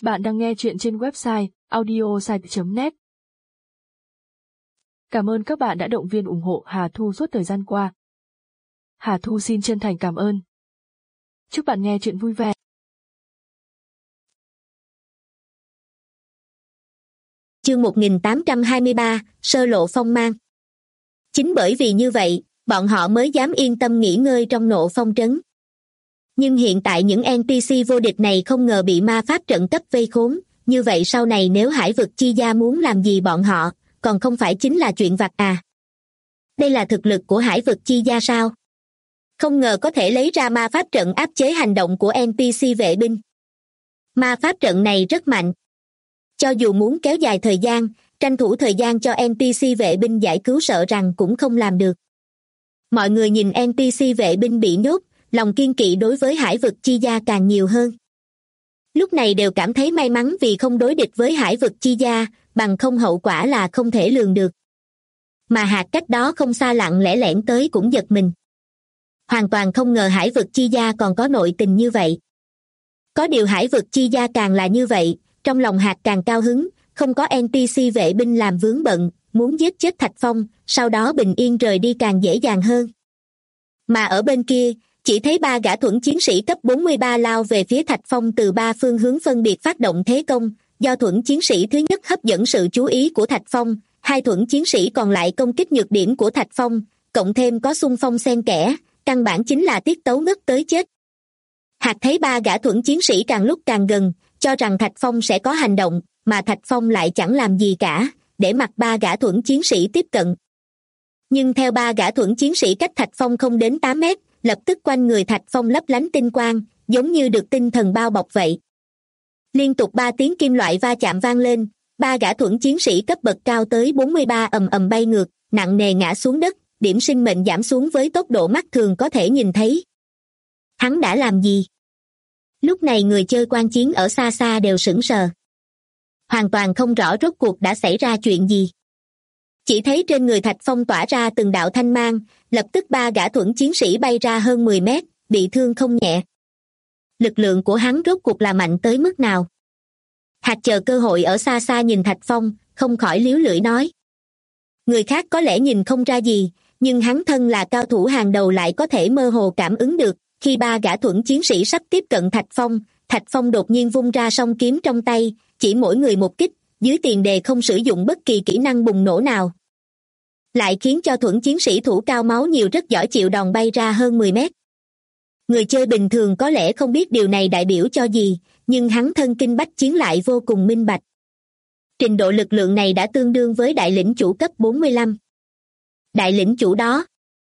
Bạn đang nghe chuyện trên website audiosite.net. Cảm ơn các bạn đã động viên ủng hộ Hà Thu suốt thời gian qua. Hà Thu xin chân thành cảm ơn. Chúc bạn nghe chuyện vui vẻ. Chương 1823, sơ lộ phong mang. Chính bởi vì như vậy, bọn họ mới dám yên tâm nghỉ ngơi trong Nộ Phong trấn. Nhưng hiện tại những NPC vô địch này không ngờ bị ma pháp trận cấp vây khốn, như vậy sau này nếu Hải vực chi gia muốn làm gì bọn họ, còn không phải chính là chuyện vặt à? Đây là thực lực của Hải vực chi gia sao? Không ngờ có thể lấy ra ma pháp trận áp chế hành động của NPC vệ binh. Ma pháp trận này rất mạnh. Cho dù muốn kéo dài thời gian, tranh thủ thời gian cho NPC vệ binh giải cứu sợ rằng cũng không làm được. Mọi người nhìn NPC vệ binh bị nhốt, lòng kiên kỵ đối với Hải vực chi gia càng nhiều hơn. Lúc này đều cảm thấy may mắn vì không đối địch với Hải vực chi gia, bằng không hậu quả là không thể lường được. Mà Hạt cách đó không xa lặng lẽ lẻn tới cũng giật mình. Hoàn toàn không ngờ Hải vực chi gia còn có nội tình như vậy. Có điều Hải vực chi gia càng là như vậy, trong lòng Hạt càng cao hứng, không có NPC vệ binh làm vướng bận, muốn giết chết Thạch Phong, sau đó bình yên rời đi càng dễ dàng hơn. Mà ở bên kia, chỉ thấy ba gã thuẫn chiến sĩ cấp 43 lao về phía Thạch Phong từ ba phương hướng phân biệt phát động thế công, do thuẫn chiến sĩ thứ nhất hấp dẫn sự chú ý của Thạch Phong, hai thuẫn chiến sĩ còn lại công kích nhược điểm của Thạch Phong, cộng thêm có xung phong xen kẽ, căn bản chính là tiết tấu ngất tới chết. Hạt thấy ba gã thuẫn chiến sĩ càng lúc càng gần, cho rằng Thạch Phong sẽ có hành động, mà Thạch Phong lại chẳng làm gì cả, để mặc ba gã thuẫn chiến sĩ tiếp cận. Nhưng theo ba gã thuẫn chiến sĩ cách Thạch Phong không đến 8 mét, lập tức quanh người Thạch Phong lấp lánh tinh quang, giống như được tinh thần bao bọc vậy. Liên tục 3 tiếng kim loại va chạm vang lên, ba gã thuẫn chiến sĩ cấp bậc cao tới 43 ầm ầm bay ngược, nặng nề ngã xuống đất, điểm sinh mệnh giảm xuống với tốc độ mắt thường có thể nhìn thấy. Hắn đã làm gì? Lúc này người chơi quan chiến ở xa xa đều sững sờ. Hoàn toàn không rõ rốt cuộc đã xảy ra chuyện gì. Chỉ thấy trên người Thạch Phong tỏa ra từng đạo thanh mang, lập tức ba gã thuẫn chiến sĩ bay ra hơn 10 mét, bị thương không nhẹ. Lực lượng của hắn rốt cuộc là mạnh tới mức nào? Hạt chờ cơ hội ở xa xa nhìn Thạch Phong, không khỏi líu lưỡi nói. Người khác có lẽ nhìn không ra gì, nhưng hắn thân là cao thủ hàng đầu lại có thể mơ hồ cảm ứng được, khi ba gã thuẫn chiến sĩ sắp tiếp cận Thạch Phong đột nhiên vung ra song kiếm trong tay, chỉ mỗi người một kích, dưới tiền đề không sử dụng bất kỳ kỹ năng bùng nổ nào. Lại khiến cho thuẫn chiến sĩ thủ cao máu nhiều rất giỏi chịu đòn bay ra hơn 10 mét. Người chơi bình thường có lẽ không biết điều này đại biểu cho gì, nhưng hắn thân kinh bách chiến lại vô cùng minh bạch. Trình độ lực lượng này đã tương đương với đại lĩnh chủ cấp 45. Đại lĩnh chủ đó.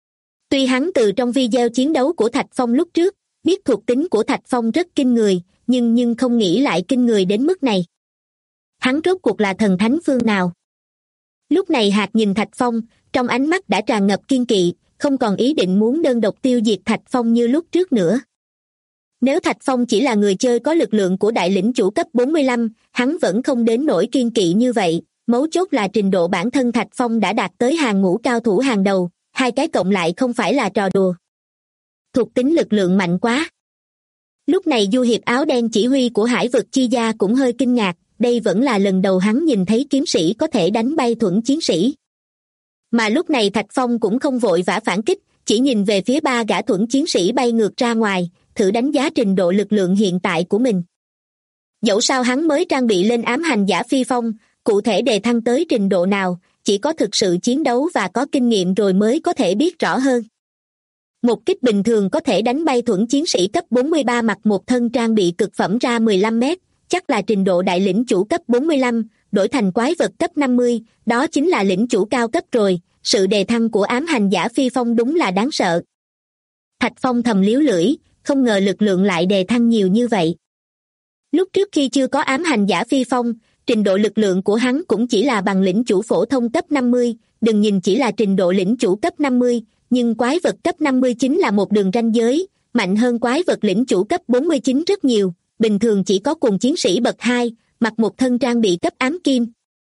Tuy hắn từ trong video chiến đấu của Thạch Phong lúc trước, biết thuộc tính của Thạch Phong rất kinh người, nhưng không nghĩ lại kinh người đến mức này. Hắn rốt cuộc là thần thánh phương nào? Lúc này Hạt nhìn Thạch Phong, trong ánh mắt đã tràn ngập kiên kỵ, không còn ý định muốn đơn độc tiêu diệt Thạch Phong như lúc trước nữa. Nếu Thạch Phong chỉ là người chơi có lực lượng của đại lĩnh chủ cấp 45, hắn vẫn không đến nỗi kiên kỵ như vậy, mấu chốt là trình độ bản thân Thạch Phong đã đạt tới hàng ngũ cao thủ hàng đầu, hai cái cộng lại không phải là trò đùa. Thuộc tính lực lượng mạnh quá. Lúc này Du Hiệp áo đen chỉ huy của Hải vực chi gia cũng hơi kinh ngạc, đây vẫn là lần đầu hắn nhìn thấy kiếm sĩ có thể đánh bay thuẫn chiến sĩ. Mà lúc này Thạch Phong cũng không vội vã phản kích, chỉ nhìn về phía ba gã thuẫn chiến sĩ bay ngược ra ngoài, thử đánh giá trình độ lực lượng hiện tại của mình. Dẫu sao hắn mới trang bị lên ám hành giả phi phong, cụ thể đề thăng tới trình độ nào, chỉ có thực sự chiến đấu và có kinh nghiệm rồi mới có thể biết rõ hơn. Một kích bình thường có thể đánh bay thuẫn chiến sĩ cấp 43 mặc một thân trang bị cực phẩm ra 15 mét, chắc là trình độ đại lĩnh chủ cấp 45, đổi thành quái vật cấp 50, đó chính là lĩnh chủ cao cấp rồi, sự đề thăng của ám hành giả phi phong đúng là đáng sợ. Thạch Phong thầm líu lưỡi, không ngờ lực lượng lại đề thăng nhiều như vậy. Lúc trước khi chưa có ám hành giả phi phong, trình độ lực lượng của hắn cũng chỉ là bằng lĩnh chủ phổ thông cấp 50, đừng nhìn chỉ là trình độ lĩnh chủ cấp 50, nhưng quái vật cấp 50 chính là một đường ranh giới, mạnh hơn quái vật lĩnh chủ cấp 49 rất nhiều, bình thường chỉ có cùng chiến sĩ bậc 2, mặc một thân trang bị cấp ám kim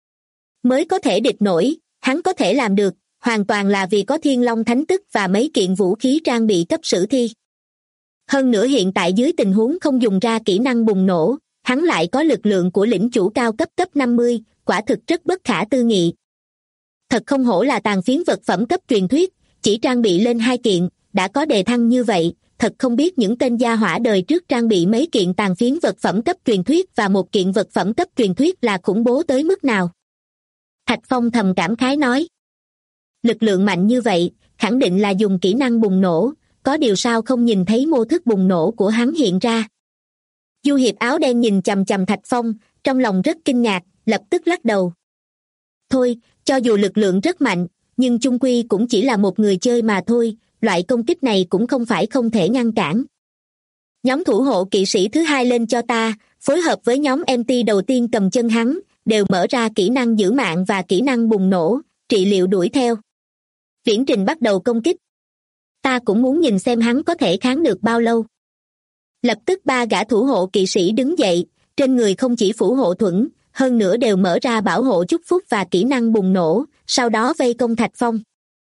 mới có thể địch nổi, hắn có thể làm được, hoàn toàn là vì có Thiên Long Thánh Tức và mấy kiện vũ khí trang bị cấp sử thi. Hơn nữa hiện tại dưới tình huống không dùng ra kỹ năng bùng nổ, hắn lại có lực lượng của lĩnh chủ cao cấp 50, quả thực rất bất khả tư nghị. Thật không hổ là tàn phiến vật phẩm cấp truyền thuyết, chỉ trang bị lên 2 kiện, đã có đề thăng như vậy, thật không biết những tên gia hỏa đời trước trang bị mấy kiện tàn phiến vật phẩm cấp truyền thuyết và 1 kiện vật phẩm cấp truyền thuyết là khủng bố tới mức nào. Thạch Phong thầm cảm khái nói. Lực lượng mạnh như vậy, khẳng định là dùng kỹ năng bùng nổ, có điều sao không nhìn thấy mô thức bùng nổ của hắn hiện ra. Du hiệp áo đen nhìn chằm chằm Thạch Phong, trong lòng rất kinh ngạc, lập tức lắc đầu. Thôi, cho dù lực lượng rất mạnh, nhưng chung quy cũng chỉ là một người chơi mà thôi, loại công kích này cũng không phải không thể ngăn cản. Nhóm thủ hộ kỵ sĩ thứ 2 lên cho ta, phối hợp với nhóm MT đầu tiên cầm chân hắn, đều mở ra kỹ năng giữ mạng và kỹ năng bùng nổ, trị liệu đuổi theo. Viễn Trình bắt đầu công kích. Ta cũng muốn nhìn xem hắn có thể kháng được bao lâu. Lập tức 3 gã thủ hộ kỵ sĩ đứng dậy, trên người không chỉ phủ hộ thuẫn, hơn nữa đều mở ra bảo hộ chúc phúc và kỹ năng bùng nổ, sau đó vây công Thạch Phong.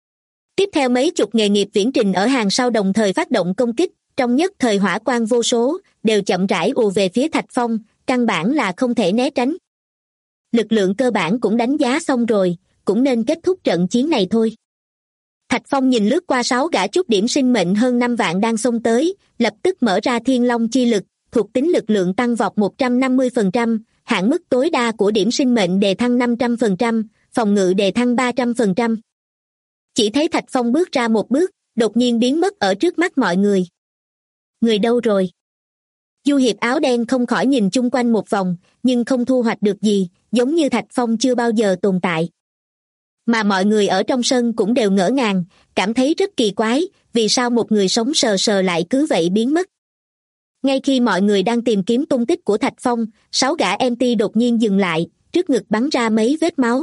Tiếp theo mấy chục nghề nghiệp Viễn Trình ở hàng sau đồng thời phát động công kích, trong nhất thời hỏa quang vô số, đều chậm rãi ùa về phía Thạch Phong, căn bản là không thể né tránh. Lực lượng cơ bản cũng đánh giá xong rồi, cũng nên kết thúc trận chiến này thôi. Thạch Phong nhìn lướt qua 6 gã chút điểm sinh mệnh hơn 5 vạn đang xông tới, lập tức mở ra Thiên Long chi lực, thuộc tính lực lượng tăng vọt 150%, hạn mức tối đa của điểm sinh mệnh đề thăng 500%, phòng ngự đề thăng 300%. Chỉ thấy Thạch Phong bước ra một bước, đột nhiên biến mất ở trước mắt mọi người. Người đâu rồi? Du hiệp áo đen không khỏi nhìn chung quanh một vòng, nhưng không thu hoạch được gì, giống như Thạch Phong chưa bao giờ tồn tại. Mà mọi người ở trong sân cũng đều ngỡ ngàng, cảm thấy rất kỳ quái, vì sao một người sống sờ sờ lại cứ vậy biến mất. Ngay khi mọi người đang tìm kiếm tung tích của Thạch Phong, 6 gã MT đột nhiên dừng lại, trước ngực bắn ra mấy vết máu.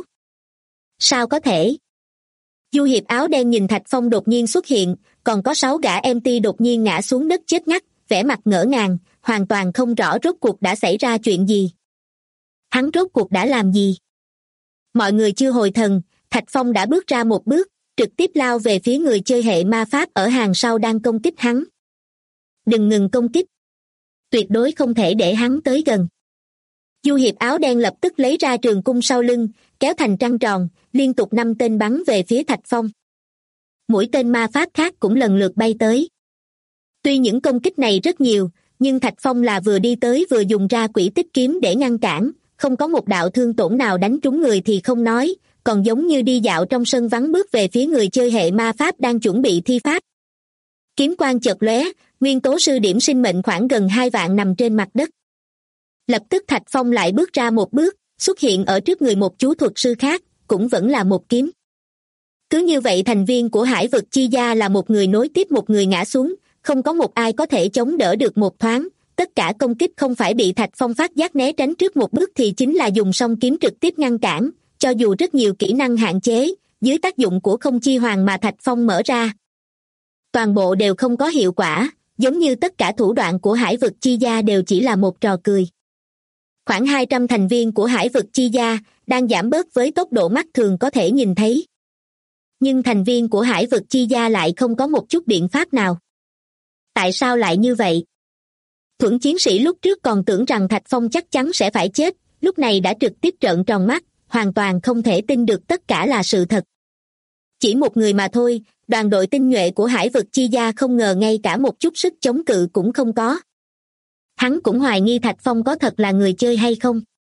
Sao có thể? Du hiệp áo đen nhìn Thạch Phong đột nhiên xuất hiện, còn có 6 gã MT đột nhiên ngã xuống đất chết ngắt, vẻ mặt ngỡ ngàng, hoàn toàn không rõ rốt cuộc đã xảy ra chuyện gì. Hắn rốt cuộc đã làm gì? Mọi người chưa hồi thần, Thạch Phong đã bước ra một bước, trực tiếp lao về phía người chơi hệ ma pháp ở hàng sau đang công kích hắn. Đừng ngừng công kích. Tuyệt đối không thể để hắn tới gần. Du hiệp áo đen lập tức lấy ra trường cung sau lưng, kéo thành trăng tròn, liên tục 5 tên bắn về phía Thạch Phong. Mũi tên ma pháp khác cũng lần lượt bay tới. Tuy những công kích này rất nhiều, nhưng Thạch Phong là vừa đi tới vừa dùng ra quỷ tích kiếm để ngăn cản, không có một đạo thương tổn nào đánh trúng người thì không nói, còn giống như đi dạo trong sân vắng bước về phía người chơi hệ ma pháp đang chuẩn bị thi pháp. Kiếm quang chợt lóe, nguyên tố sư điểm sinh mệnh khoảng gần 2 vạn nằm trên mặt đất. Lập tức Thạch Phong lại bước ra một bước, xuất hiện ở trước người một chú thuật sư khác, cũng vẫn là một kiếm. Cứ như vậy thành viên của hải vực chi gia là một người nối tiếp một người ngã xuống, không có một ai có thể chống đỡ được một thoáng. Tất cả công kích không phải bị Thạch Phong phát giác né tránh trước một bước thì chính là dùng song kiếm trực tiếp ngăn cản, cho dù rất nhiều kỹ năng hạn chế, dưới tác dụng của không chi hoàng mà Thạch Phong mở ra. Toàn bộ đều không có hiệu quả, giống như tất cả thủ đoạn của hải vực chi gia đều chỉ là một trò cười. Khoảng 200 thành viên của hải vực chi gia đang giảm bớt với tốc độ mắt thường có thể nhìn thấy. Nhưng thành viên của hải vực chi gia lại không có một chút biện pháp nào. Tại sao lại như vậy? Thuẫn chiến sĩ lúc trước còn tưởng rằng Thạch Phong chắc chắn sẽ phải chết, lúc này đã trực tiếp trợn tròn mắt, hoàn toàn không thể tin được tất cả là sự thật. Chỉ một người mà thôi, đoàn đội tinh nhuệ của hải vực chi gia không ngờ ngay cả một chút sức chống cự cũng không có. Hắn cũng hoài nghi Thạch Phong có thật là người chơi hay không.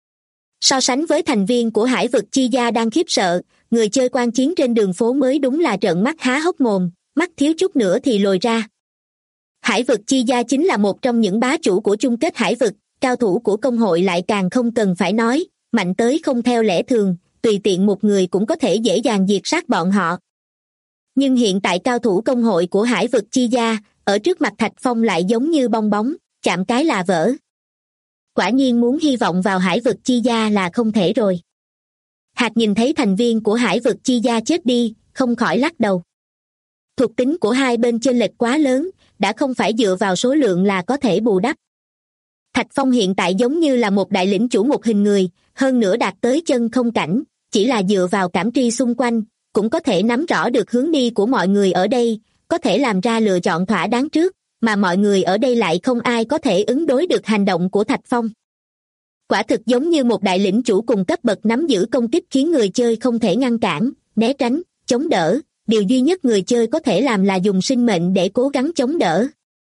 So sánh với thành viên của hải vực chi gia đang khiếp sợ, người chơi quan chiến trên đường phố mới đúng là trợn mắt há hốc mồm, mắt thiếu chút nữa thì lồi ra. Hải vực chi gia chính là một trong những bá chủ của chung kết hải vực, cao thủ của công hội lại càng không cần phải nói, mạnh tới không theo lẽ thường, tùy tiện một người cũng có thể dễ dàng diệt sát bọn họ. Nhưng hiện tại cao thủ công hội của hải vực chi gia, ở trước mặt Thạch Phong lại giống như bong bóng, chạm cái là vỡ. Quả nhiên muốn hy vọng vào hải vực chi gia là không thể rồi. Hạt nhìn thấy thành viên của hải vực chi gia chết đi, không khỏi lắc đầu. Thuộc tính của hai bên chênh lệch quá lớn, đã không phải dựa vào số lượng là có thể bù đắp. Thạch Phong hiện tại giống như là một đại lĩnh chủ một hình người, hơn nữa đạt tới chân không cảnh, chỉ là dựa vào cảm tri xung quanh, cũng có thể nắm rõ được hướng đi của mọi người ở đây, có thể làm ra lựa chọn thỏa đáng trước, mà mọi người ở đây lại không ai có thể ứng đối được hành động của Thạch Phong. Quả thực giống như một đại lĩnh chủ cùng cấp bậc nắm giữ công kích khiến người chơi không thể ngăn cản, né tránh, chống đỡ. Điều duy nhất người chơi có thể làm là dùng sinh mệnh để cố gắng chống đỡ.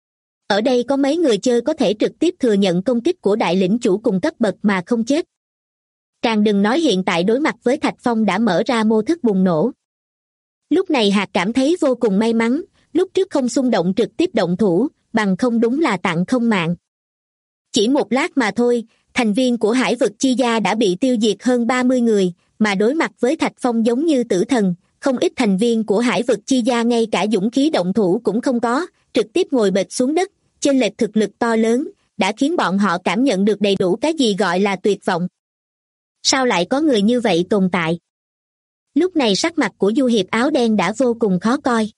Ở đây có mấy người chơi có thể trực tiếp thừa nhận công kích của đại lĩnh chủ cùng cấp bậc mà không chết. Càng đừng nói hiện tại đối mặt với Thạch Phong đã mở ra mô thức bùng nổ. Lúc này Hạt cảm thấy vô cùng may mắn, lúc trước không xung động trực tiếp động thủ, bằng không đúng là tặng không mạng. Chỉ một lát mà thôi, thành viên của Hải vực chi gia đã bị tiêu diệt hơn 30 người, mà đối mặt với Thạch Phong giống như tử thần, không ít thành viên của Hải vực chi gia ngay cả dũng khí động thủ cũng không có, trực tiếp ngồi bệt xuống đất, chênh lệch thực lực to lớn, đã khiến bọn họ cảm nhận được đầy đủ cái gì gọi là tuyệt vọng. Sao lại có người như vậy tồn tại? Lúc này sắc mặt của Du Hiệp áo đen đã vô cùng khó coi.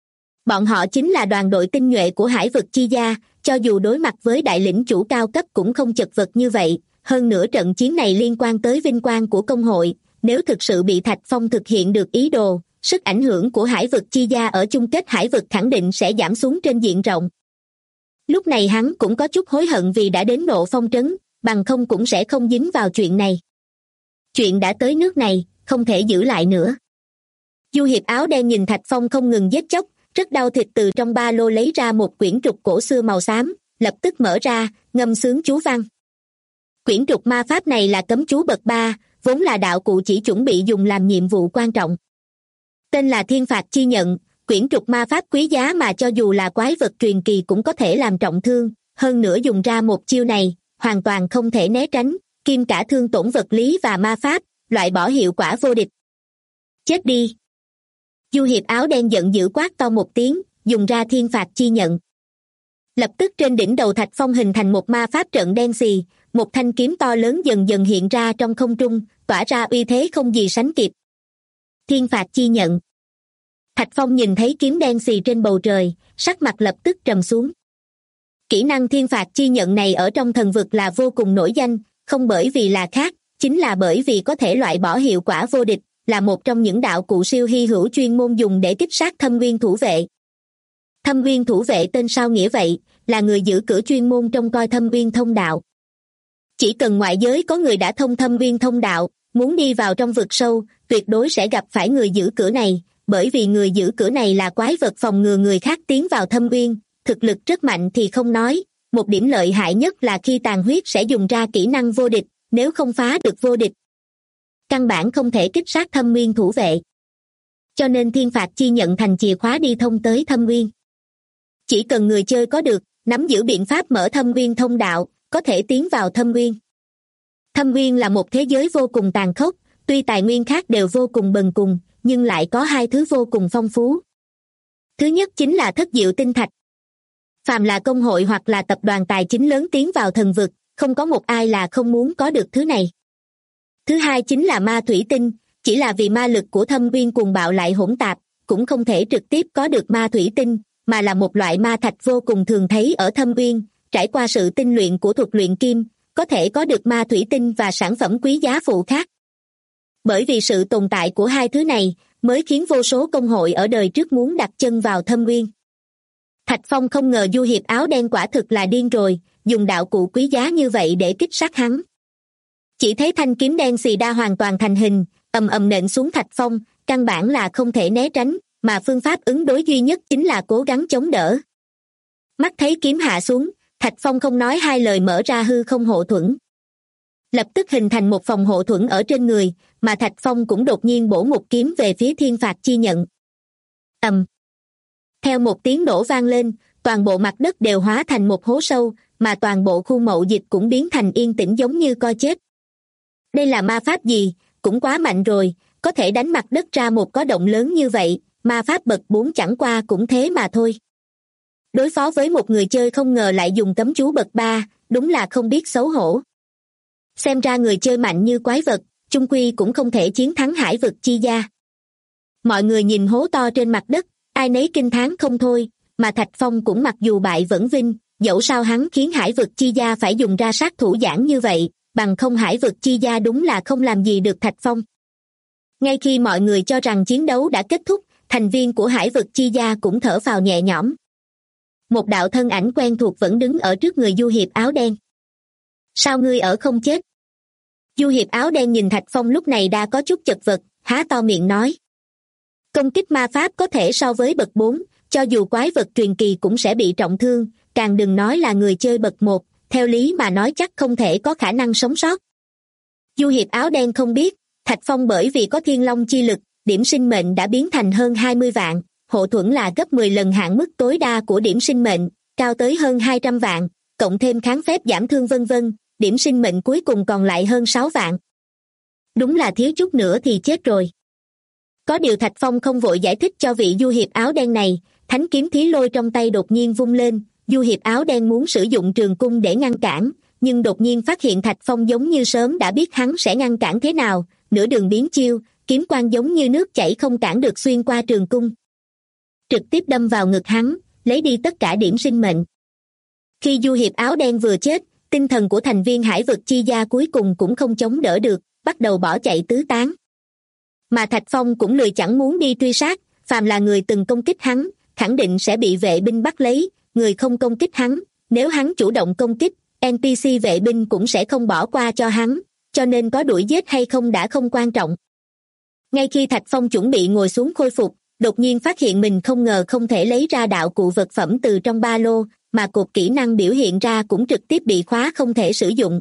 Bọn họ chính là đoàn đội tinh nhuệ của Hải vực chi gia, cho dù đối mặt với đại lĩnh chủ cao cấp cũng không chật vật như vậy, hơn nữa trận chiến này liên quan tới vinh quang của công hội, nếu thực sự bị Thạch Phong thực hiện được ý đồ, sức ảnh hưởng của Hải vực chi gia ở chung kết Hải vực khẳng định sẽ giảm xuống trên diện rộng. Lúc này hắn cũng có chút hối hận vì đã đến Nộ Phong trấn, bằng không cũng sẽ không dính vào chuyện này. Chuyện đã tới nước này, không thể giữ lại nữa. Du Hiệp áo đen nhìn Thạch Phong không ngừng giết chóc, rất đau thịt, từ trong ba lô lấy ra một quyển trục cổ xưa màu xám, lập tức mở ra, ngâm sướng chú văn. Quyển trục ma pháp này là cấm chú bậc 3, vốn là đạo cụ chỉ chuẩn bị dùng làm nhiệm vụ quan trọng. Tên là Thiên Phạt Chi Nhận, quyển trục ma pháp quý giá mà cho dù là quái vật truyền kỳ cũng có thể làm trọng thương, hơn nữa dùng ra một chiêu này, hoàn toàn không thể né tránh, kiêm cả thương tổn vật lý và ma pháp, loại bỏ hiệu quả vô địch. Chết đi! Du Hiệp áo đen giận dữ quát to một tiếng, dùng ra Thiên Phạt Chi Nhận. Lập tức trên đỉnh đầu Thạch Phong hình thành một ma pháp trận đen xì, một thanh kiếm to lớn dần dần hiện ra trong không trung, tỏa ra uy thế không gì sánh kịp. Thiên Phạt Chi Nhận. Thạch Phong nhìn thấy kiếm đen xì trên bầu trời, sắc mặt lập tức trầm xuống. Kỹ năng Thiên Phạt Chi Nhận này ở trong thần vực là vô cùng nổi danh, không bởi vì là khác, chính là bởi vì có thể loại bỏ hiệu quả vô địch, là một trong những đạo cụ siêu hy hữu chuyên môn dùng để kích sát Thâm Nguyên Thủ Vệ. Thâm Nguyên Thủ Vệ tên sao nghĩa vậy, là người giữ cửa chuyên môn trông coi Thâm Nguyên thông đạo. Chỉ cần ngoại giới có người đã thông Thâm Nguyên thông đạo, muốn đi vào trong vực sâu, tuyệt đối sẽ gặp phải người giữ cửa này, bởi vì người giữ cửa này là quái vật phòng ngừa người khác tiến vào Thâm Nguyên, thực lực rất mạnh thì không nói, một điểm lợi hại nhất là khi tàn huyết sẽ dùng ra kỹ năng vô địch, nếu không phá được vô địch, căn bản không thể kích sát Thâm Nguyên Thủ Vệ. Cho nên Thiên Phạt Chi Nhận thành chìa khóa đi thông tới Thâm Nguyên. Chỉ cần người chơi có được, nắm giữ biện pháp mở Thâm Nguyên thông đạo, có thể tiến vào Thâm Nguyên. Thâm Nguyên là một thế giới vô cùng tàn khốc, tuy tài nguyên khác đều vô cùng bần cùng, nhưng lại có hai thứ vô cùng phong phú. Thứ nhất chính là thất diệu tinh thạch. Phàm là công hội hoặc là tập đoàn tài chính lớn tiến vào thần vực, không có một ai là không muốn có được thứ này. Thứ hai chính là ma thủy tinh, chỉ là vì ma lực của Thâm Nguyên cuồng bạo lại hỗn tạp, cũng không thể trực tiếp có được ma thủy tinh, mà là một loại ma thạch vô cùng thường thấy ở Thâm Nguyên, trải qua sự tinh luyện của thuật luyện kim, có thể có được ma thủy tinh và sản phẩm quý giá phụ khác. Bởi vì sự tồn tại của hai thứ này, mới khiến vô số công hội ở đời trước muốn đặt chân vào Thâm Nguyên. Thạch Phong không ngờ Du Hiệp áo đen quả thực là điên rồi, dùng đạo cụ quý giá như vậy để kích sát hắn. Chỉ thấy thanh kiếm đen xì đa hoàn toàn thành hình, ầm ầm nện xuống Thạch Phong, căn bản là không thể né tránh, mà phương pháp ứng đối duy nhất chính là cố gắng chống đỡ. Mắt thấy kiếm hạ xuống, Thạch Phong không nói hai lời mở ra hư không hộ thuẫn. Lập tức hình thành một phòng hộ thuẫn ở trên người, mà Thạch Phong cũng đột nhiên bổ một kiếm về phía Thiên Phạt Chi Nhận. Theo một tiếng nổ vang lên, toàn bộ mặt đất đều hóa thành một hố sâu, mà toàn bộ khu mậu dịch cũng biến thành yên tĩnh giống như coi chết. Đây là ma pháp gì, cũng quá mạnh rồi, có thể đánh mặt đất ra một có động lớn như vậy, ma pháp bậc 4 chẳng qua cũng thế mà thôi. Đối phó với một người chơi không ngờ lại dùng cấm chú bậc 3, đúng là không biết xấu hổ. Xem ra người chơi mạnh như quái vật, chung quy cũng không thể chiến thắng Hải vực chi gia. Mọi người nhìn hố to trên mặt đất, ai nấy kinh thán không thôi, mà Thạch Phong cũng mặc dù bại vẫn vinh, dẫu sao hắn khiến Hải vực chi gia phải dùng ra sát thủ giản như vậy, bằng không Hải vực chi gia đúng là không làm gì được Thạch Phong. Ngay khi mọi người cho rằng chiến đấu đã kết thúc, thành viên của Hải vực chi gia cũng thở phào nhẹ nhõm. Một đạo thân ảnh quen thuộc vẫn đứng ở trước người Du Hiệp áo đen. Sao ngươi ở không chết? Du hiệp áo đen nhìn Thạch Phong lúc này đã có chút chật vật, há to miệng nói. Công kích ma pháp có thể so với bậc 4, cho dù quái vật truyền kỳ cũng sẽ bị trọng thương, càng đừng nói là người chơi bậc 1, theo lý mà nói chắc không thể có khả năng sống sót. Du hiệp áo đen không biết, Thạch Phong bởi vì có thiên long chi lực, điểm sinh mệnh đã biến thành hơn 20 vạn, hộ thuẫn là gấp 10 lần hạn mức tối đa của điểm sinh mệnh, cao tới hơn 200 vạn, cộng thêm kháng phép giảm thương vân vân, điểm sinh mệnh cuối cùng còn lại hơn 6 vạn. Đúng là thiếu chút nữa thì chết rồi. Có điều Thạch Phong không vội giải thích cho vị du hiệp áo đen này, thánh kiếm thí lôi trong tay đột nhiên vung lên, du hiệp áo đen muốn sử dụng trường cung để ngăn cản, nhưng đột nhiên phát hiện Thạch Phong giống như sớm đã biết hắn sẽ ngăn cản thế nào, nửa đường biến chiêu, kiếm quang giống như nước chảy không cản được xuyên qua trường cung. Trực tiếp đâm vào ngực hắn, lấy đi tất cả điểm sinh mệnh. Khi du hiệp áo đen vừa chết, tinh thần của thành viên hải vực chi gia cuối cùng cũng không chống đỡ được, bắt đầu bỏ chạy tứ tán. Mà Thạch Phong cũng lười chẳng muốn đi truy sát, phàm là người từng công kích hắn, khẳng định sẽ bị vệ binh bắt lấy, người không công kích hắn, nếu hắn chủ động công kích, NPC vệ binh cũng sẽ không bỏ qua cho hắn, cho nên có đuổi giết hay không đã không quan trọng. Ngay khi Thạch Phong chuẩn bị ngồi xuống khôi phục, đột nhiên phát hiện mình không ngờ không thể lấy ra đạo cụ vật phẩm từ trong ba lô, mà cột kỹ năng biểu hiện ra cũng trực tiếp bị khóa không thể sử dụng.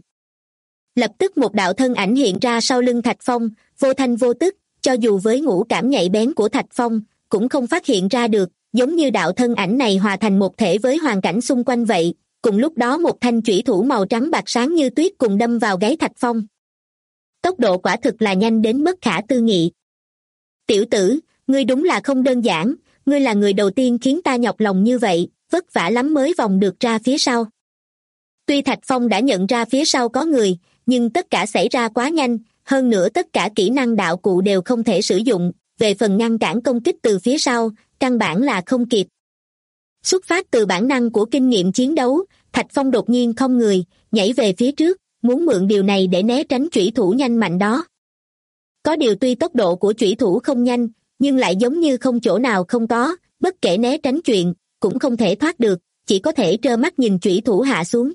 Lập tức một đạo thân ảnh hiện ra sau lưng Thạch Phong, vô thanh vô tức, cho dù với ngũ cảm nhạy bén của Thạch Phong, cũng không phát hiện ra được, giống như đạo thân ảnh này hòa thành một thể với hoàn cảnh xung quanh vậy. Cùng lúc đó một thanh chủy thủ màu trắng bạc sáng như tuyết cùng đâm vào gáy Thạch Phong. Tốc độ quả thực là nhanh đến bất khả tư nghị. Tiểu tử, ngươi đúng là không đơn giản, ngươi là người đầu tiên khiến ta nhọc lòng như vậy, vất vả lắm mới vòng được ra phía sau. Tuy Thạch Phong đã nhận ra phía sau có người, nhưng tất cả xảy ra quá nhanh, hơn nữa tất cả kỹ năng đạo cụ đều không thể sử dụng, về phần ngăn cản công kích từ phía sau, căn bản là không kịp. Xuất phát từ bản năng của kinh nghiệm chiến đấu, Thạch Phong đột nhiên không người, nhảy về phía trước, muốn mượn điều này để né tránh chủy thủ nhanh mạnh đó. Có điều tuy tốc độ của chủy thủ không nhanh, nhưng lại giống như không chỗ nào không có, bất kể né tránh chuyện, cũng không thể thoát được, chỉ có thể trơ mắt nhìn chủy thủ hạ xuống.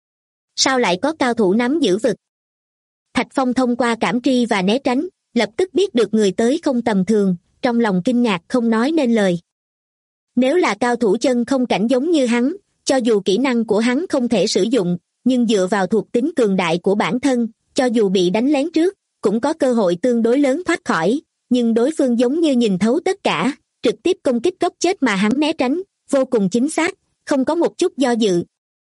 Sao lại có cao thủ nắm giữ vực? Thạch Phong thông qua cảm tri và né tránh, lập tức biết được người tới không tầm thường, trong lòng kinh ngạc không nói nên lời. Nếu là cao thủ chân không cảnh giống như hắn, cho dù kỹ năng của hắn không thể sử dụng, nhưng dựa vào thuộc tính cường đại của bản thân, cho dù bị đánh lén trước, cũng có cơ hội tương đối lớn thoát khỏi, nhưng đối phương giống như nhìn thấu tất cả, trực tiếp công kích góc chết mà hắn né tránh, vô cùng chính xác, không có một chút do dự.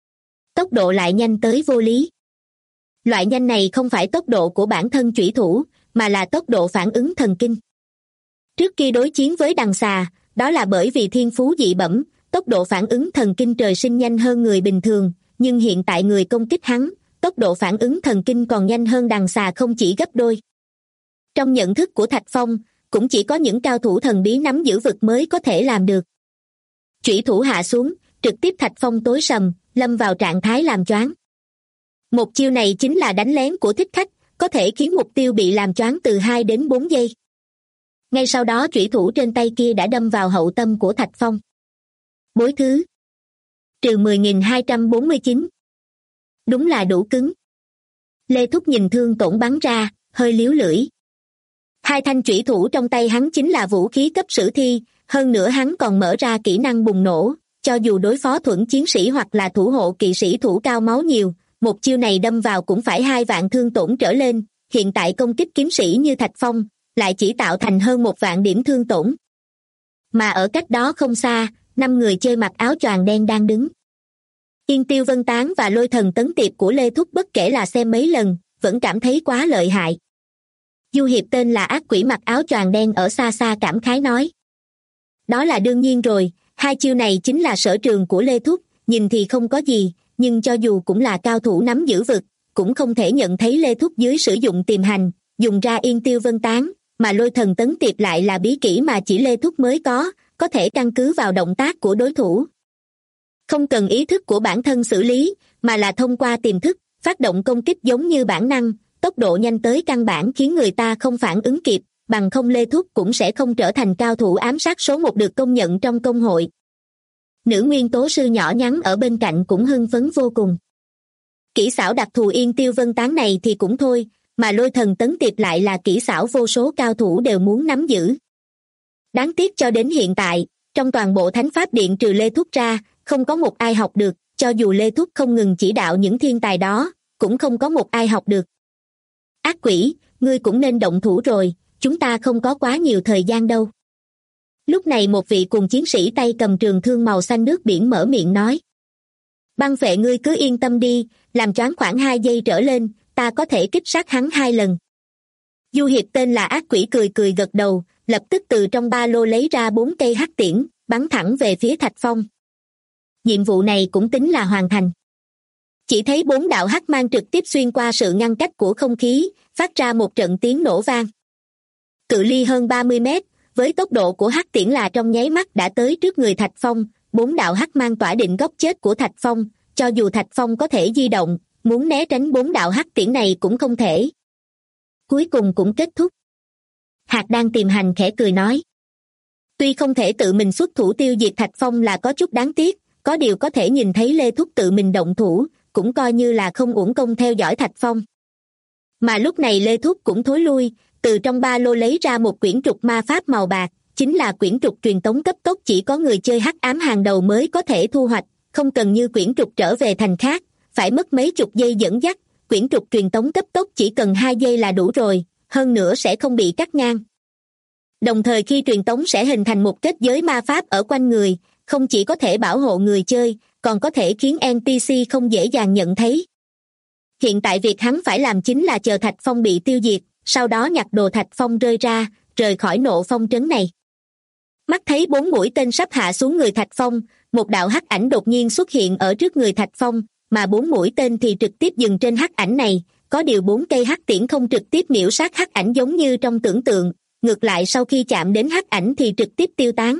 Tốc độ lại nhanh tới vô lý. Loại nhanh này không phải tốc độ của bản thân chủy thủ, mà là tốc độ phản ứng thần kinh. Trước khi đối chiến với đằng xà, đó là bởi vì thiên phú dị bẩm, tốc độ phản ứng thần kinh trời sinh nhanh hơn người bình thường, nhưng hiện tại người công kích hắn, tốc độ phản ứng thần kinh còn nhanh hơn đằng xà không chỉ gấp đôi. Trong nhận thức của Thạch Phong, cũng chỉ có những cao thủ thần bí nắm giữ vực mới có thể làm được. Chủy thủ hạ xuống, trực tiếp Thạch Phong tối sầm, lâm vào trạng thái làm choáng. Một chiêu này chính là đánh lén của thích khách, có thể khiến mục tiêu bị làm choáng từ 2 đến 4 giây. Ngay sau đó chủy thủ trên tay kia đã đâm vào hậu tâm của Thạch Phong. Bối thứ trừ 10.249. Đúng là đủ cứng. Lê Thúc nhìn thương tổn bắn ra, hơi liếu lưỡi. Hai thanh chủy thủ trong tay hắn chính là vũ khí cấp sử thi, hơn nữa hắn còn mở ra kỹ năng bùng nổ, cho dù đối phó thuẫn chiến sĩ hoặc là thủ hộ kỵ sĩ thủ cao máu nhiều, một chiêu này đâm vào cũng phải 2 vạn thương tổn trở lên, hiện tại công kích kiếm sĩ như Thạch Phong, lại chỉ tạo thành hơn 1 vạn điểm thương tổn. Mà ở cách đó không xa, 5 người chơi mặc áo choàng đen đang đứng. Yên Tiêu Vân Tán và Lôi Thần Tấn Tiệp của Lê Thúc bất kể là xem mấy lần, vẫn cảm thấy quá lợi hại. Du hiệp tên là ác quỷ mặc áo choàng đen ở xa xa cảm khái nói. Đó là đương nhiên rồi, 2 chiêu này chính là sở trường của Lê Thúc, nhìn thì không có gì, nhưng cho dù cũng là cao thủ nắm giữ vực, cũng không thể nhận thấy Lê Thúc dưới sử dụng tiềm hành, dùng ra Yên Tiêu Vân Tán, mà Lôi Thần Tấn Tiệp lại là bí kỹ mà chỉ Lê Thúc mới có thể căn cứ vào động tác của đối thủ. Không cần ý thức của bản thân xử lý, mà là thông qua tiềm thức, phát động công kích giống như bản năng, tốc độ nhanh tới căn bản khiến người ta không phản ứng kịp, bằng không Lê Thúc cũng sẽ không trở thành cao thủ ám sát số 1 được công nhận trong công hội. Nữ nguyên tố sư nhỏ nhắn ở bên cạnh cũng hưng phấn vô cùng. Kỹ xảo đặc thù yên tiêu vân tán này thì cũng thôi, mà lôi thần tấn tiệp lại là kỹ xảo vô số cao thủ đều muốn nắm giữ. Đáng tiếc cho đến hiện tại, trong toàn bộ Thánh Pháp Điện trừ Lê Thúc ra, không có một ai học được, cho dù Lê Thúc không ngừng chỉ đạo những thiên tài đó, cũng không có một ai học được. Ác quỷ, ngươi cũng nên động thủ rồi, chúng ta không có quá nhiều thời gian đâu. Lúc này một vị cùng chiến sĩ tay cầm trường thương màu xanh nước biển mở miệng nói. Băng vệ ngươi cứ yên tâm đi, làm choáng khoảng 2 giây trở lên, ta có thể kích sát hắn 2 lần. Du hiệp tên là ác quỷ cười cười gật đầu, lập tức từ trong ba lô lấy ra 4 cây hắc tiễn, bắn thẳng về phía Thạch Phong. Nhiệm vụ này cũng tính là hoàn thành. Chỉ thấy 4 đạo hắc mang trực tiếp xuyên qua sự ngăn cách của không khí, phát ra một trận tiếng nổ vang. Cự ly hơn 30 mét, với tốc độ của hắc tiễn là trong nháy mắt đã tới trước người Thạch Phong, 4 đạo hắc mang tỏa định góc chết của Thạch Phong, cho dù Thạch Phong có thể di động, muốn né tránh 4 đạo hắc tiễn này cũng không thể. Cuối cùng cũng kết thúc. Hạc đang tìm hành khẽ cười nói. Tuy không thể tự mình xuất thủ tiêu diệt Thạch Phong là có chút đáng tiếc, có điều có thể nhìn thấy Lê Thúc tự mình động thủ, cũng coi như là không uổng công theo dõi Thạch Phong. Mà lúc này Lê Thúc cũng thối lui, từ trong ba lô lấy ra một quyển trục ma pháp màu bạc, chính là quyển trục truyền tống cấp tốc chỉ có người chơi hắc ám hàng đầu mới có thể thu hoạch, không cần như quyển trục trở về thành khác, phải mất mấy chục giây dẫn dắt, quyển trục truyền tống cấp tốc chỉ cần 2 giây là đủ rồi, hơn nữa sẽ không bị cắt ngang. Đồng thời khi truyền tống sẽ hình thành một kết giới ma pháp ở quanh người, không chỉ có thể bảo hộ người chơi, còn có thể khiến NPC không dễ dàng nhận thấy. Hiện tại việc hắn phải làm chính là chờ Thạch Phong bị tiêu diệt, sau đó nhặt đồ Thạch Phong rơi ra, rời khỏi nộ phong trấn này. Mắt thấy 4 mũi tên sắp hạ xuống người Thạch Phong, một đạo hắc ảnh đột nhiên xuất hiện ở trước người Thạch Phong, mà 4 mũi tên thì trực tiếp dừng trên hắc ảnh này, có điều 4 cây hắc tiễn không trực tiếp miểu sát hắc ảnh giống như trong tưởng tượng, ngược lại sau khi chạm đến hắc ảnh thì trực tiếp tiêu tán.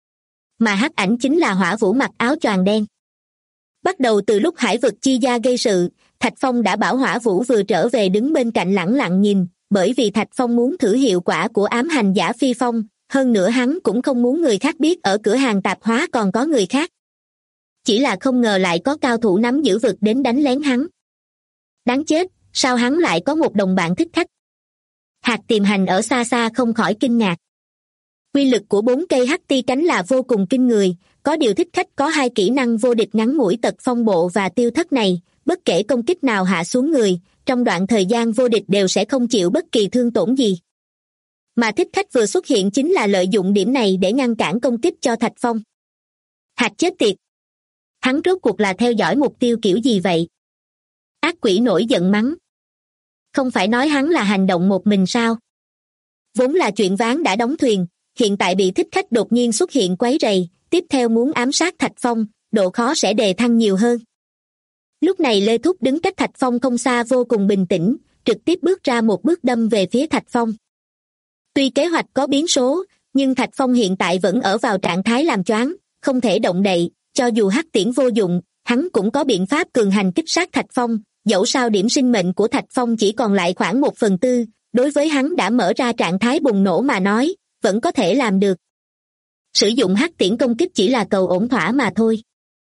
Mà hắc ảnh chính là Hỏa Vũ mặc áo choàng đen. Bắt đầu từ lúc hải vực chi gia gây sự, Thạch Phong đã bảo Hỏa Vũ vừa trở về đứng bên cạnh lẳng lặng nhìn, bởi vì Thạch Phong muốn thử hiệu quả của ám hành giả phi phong, hơn nữa hắn cũng không muốn người khác biết ở cửa hàng tạp hóa còn có người khác. Chỉ là không ngờ lại có cao thủ nắm giữ vực đến đánh lén hắn. Đáng chết, sao hắn lại có một đồng bạn thích khách? Hạc Tiềm Hành ở xa xa không khỏi kinh ngạc. Quy lực của 4 cây hắc ti cánh là vô cùng kinh người, có điều thích khách có 2 kỹ năng vô địch ngắn ngủi tật phong bộ và tiêu thất này, bất kể công kích nào hạ xuống người, trong đoạn thời gian vô địch đều sẽ không chịu bất kỳ thương tổn gì. Mà thích khách vừa xuất hiện chính là lợi dụng điểm này để ngăn cản công kích cho Thạch Phong. Hạc chết tiệt! Hắn rốt cuộc là theo dõi mục tiêu kiểu gì vậy? Ác quỷ nổi giận mắng. Không phải nói hắn là hành động một mình sao? Vốn là chuyện ván đã đóng thuyền, hiện tại bị thích khách đột nhiên xuất hiện quấy rầy, tiếp theo muốn ám sát Thạch Phong, độ khó sẽ đề thăng nhiều hơn. Lúc này Lê Thúc đứng cách Thạch Phong không xa vô cùng bình tĩnh, trực tiếp bước ra một bước đâm về phía Thạch Phong. Tuy kế hoạch có biến số, nhưng Thạch Phong hiện tại vẫn ở vào trạng thái làm choáng, không thể động đậy, cho dù hắc tiễn vô dụng, hắn cũng có biện pháp cường hành kích sát Thạch Phong, dẫu sao điểm sinh mệnh của Thạch Phong chỉ còn lại khoảng 1/4, đối với hắn đã mở ra trạng thái bùng nổ mà nói, vẫn có thể làm được. Sử dụng hắc tiễn công kích chỉ là cầu ổn thỏa mà thôi.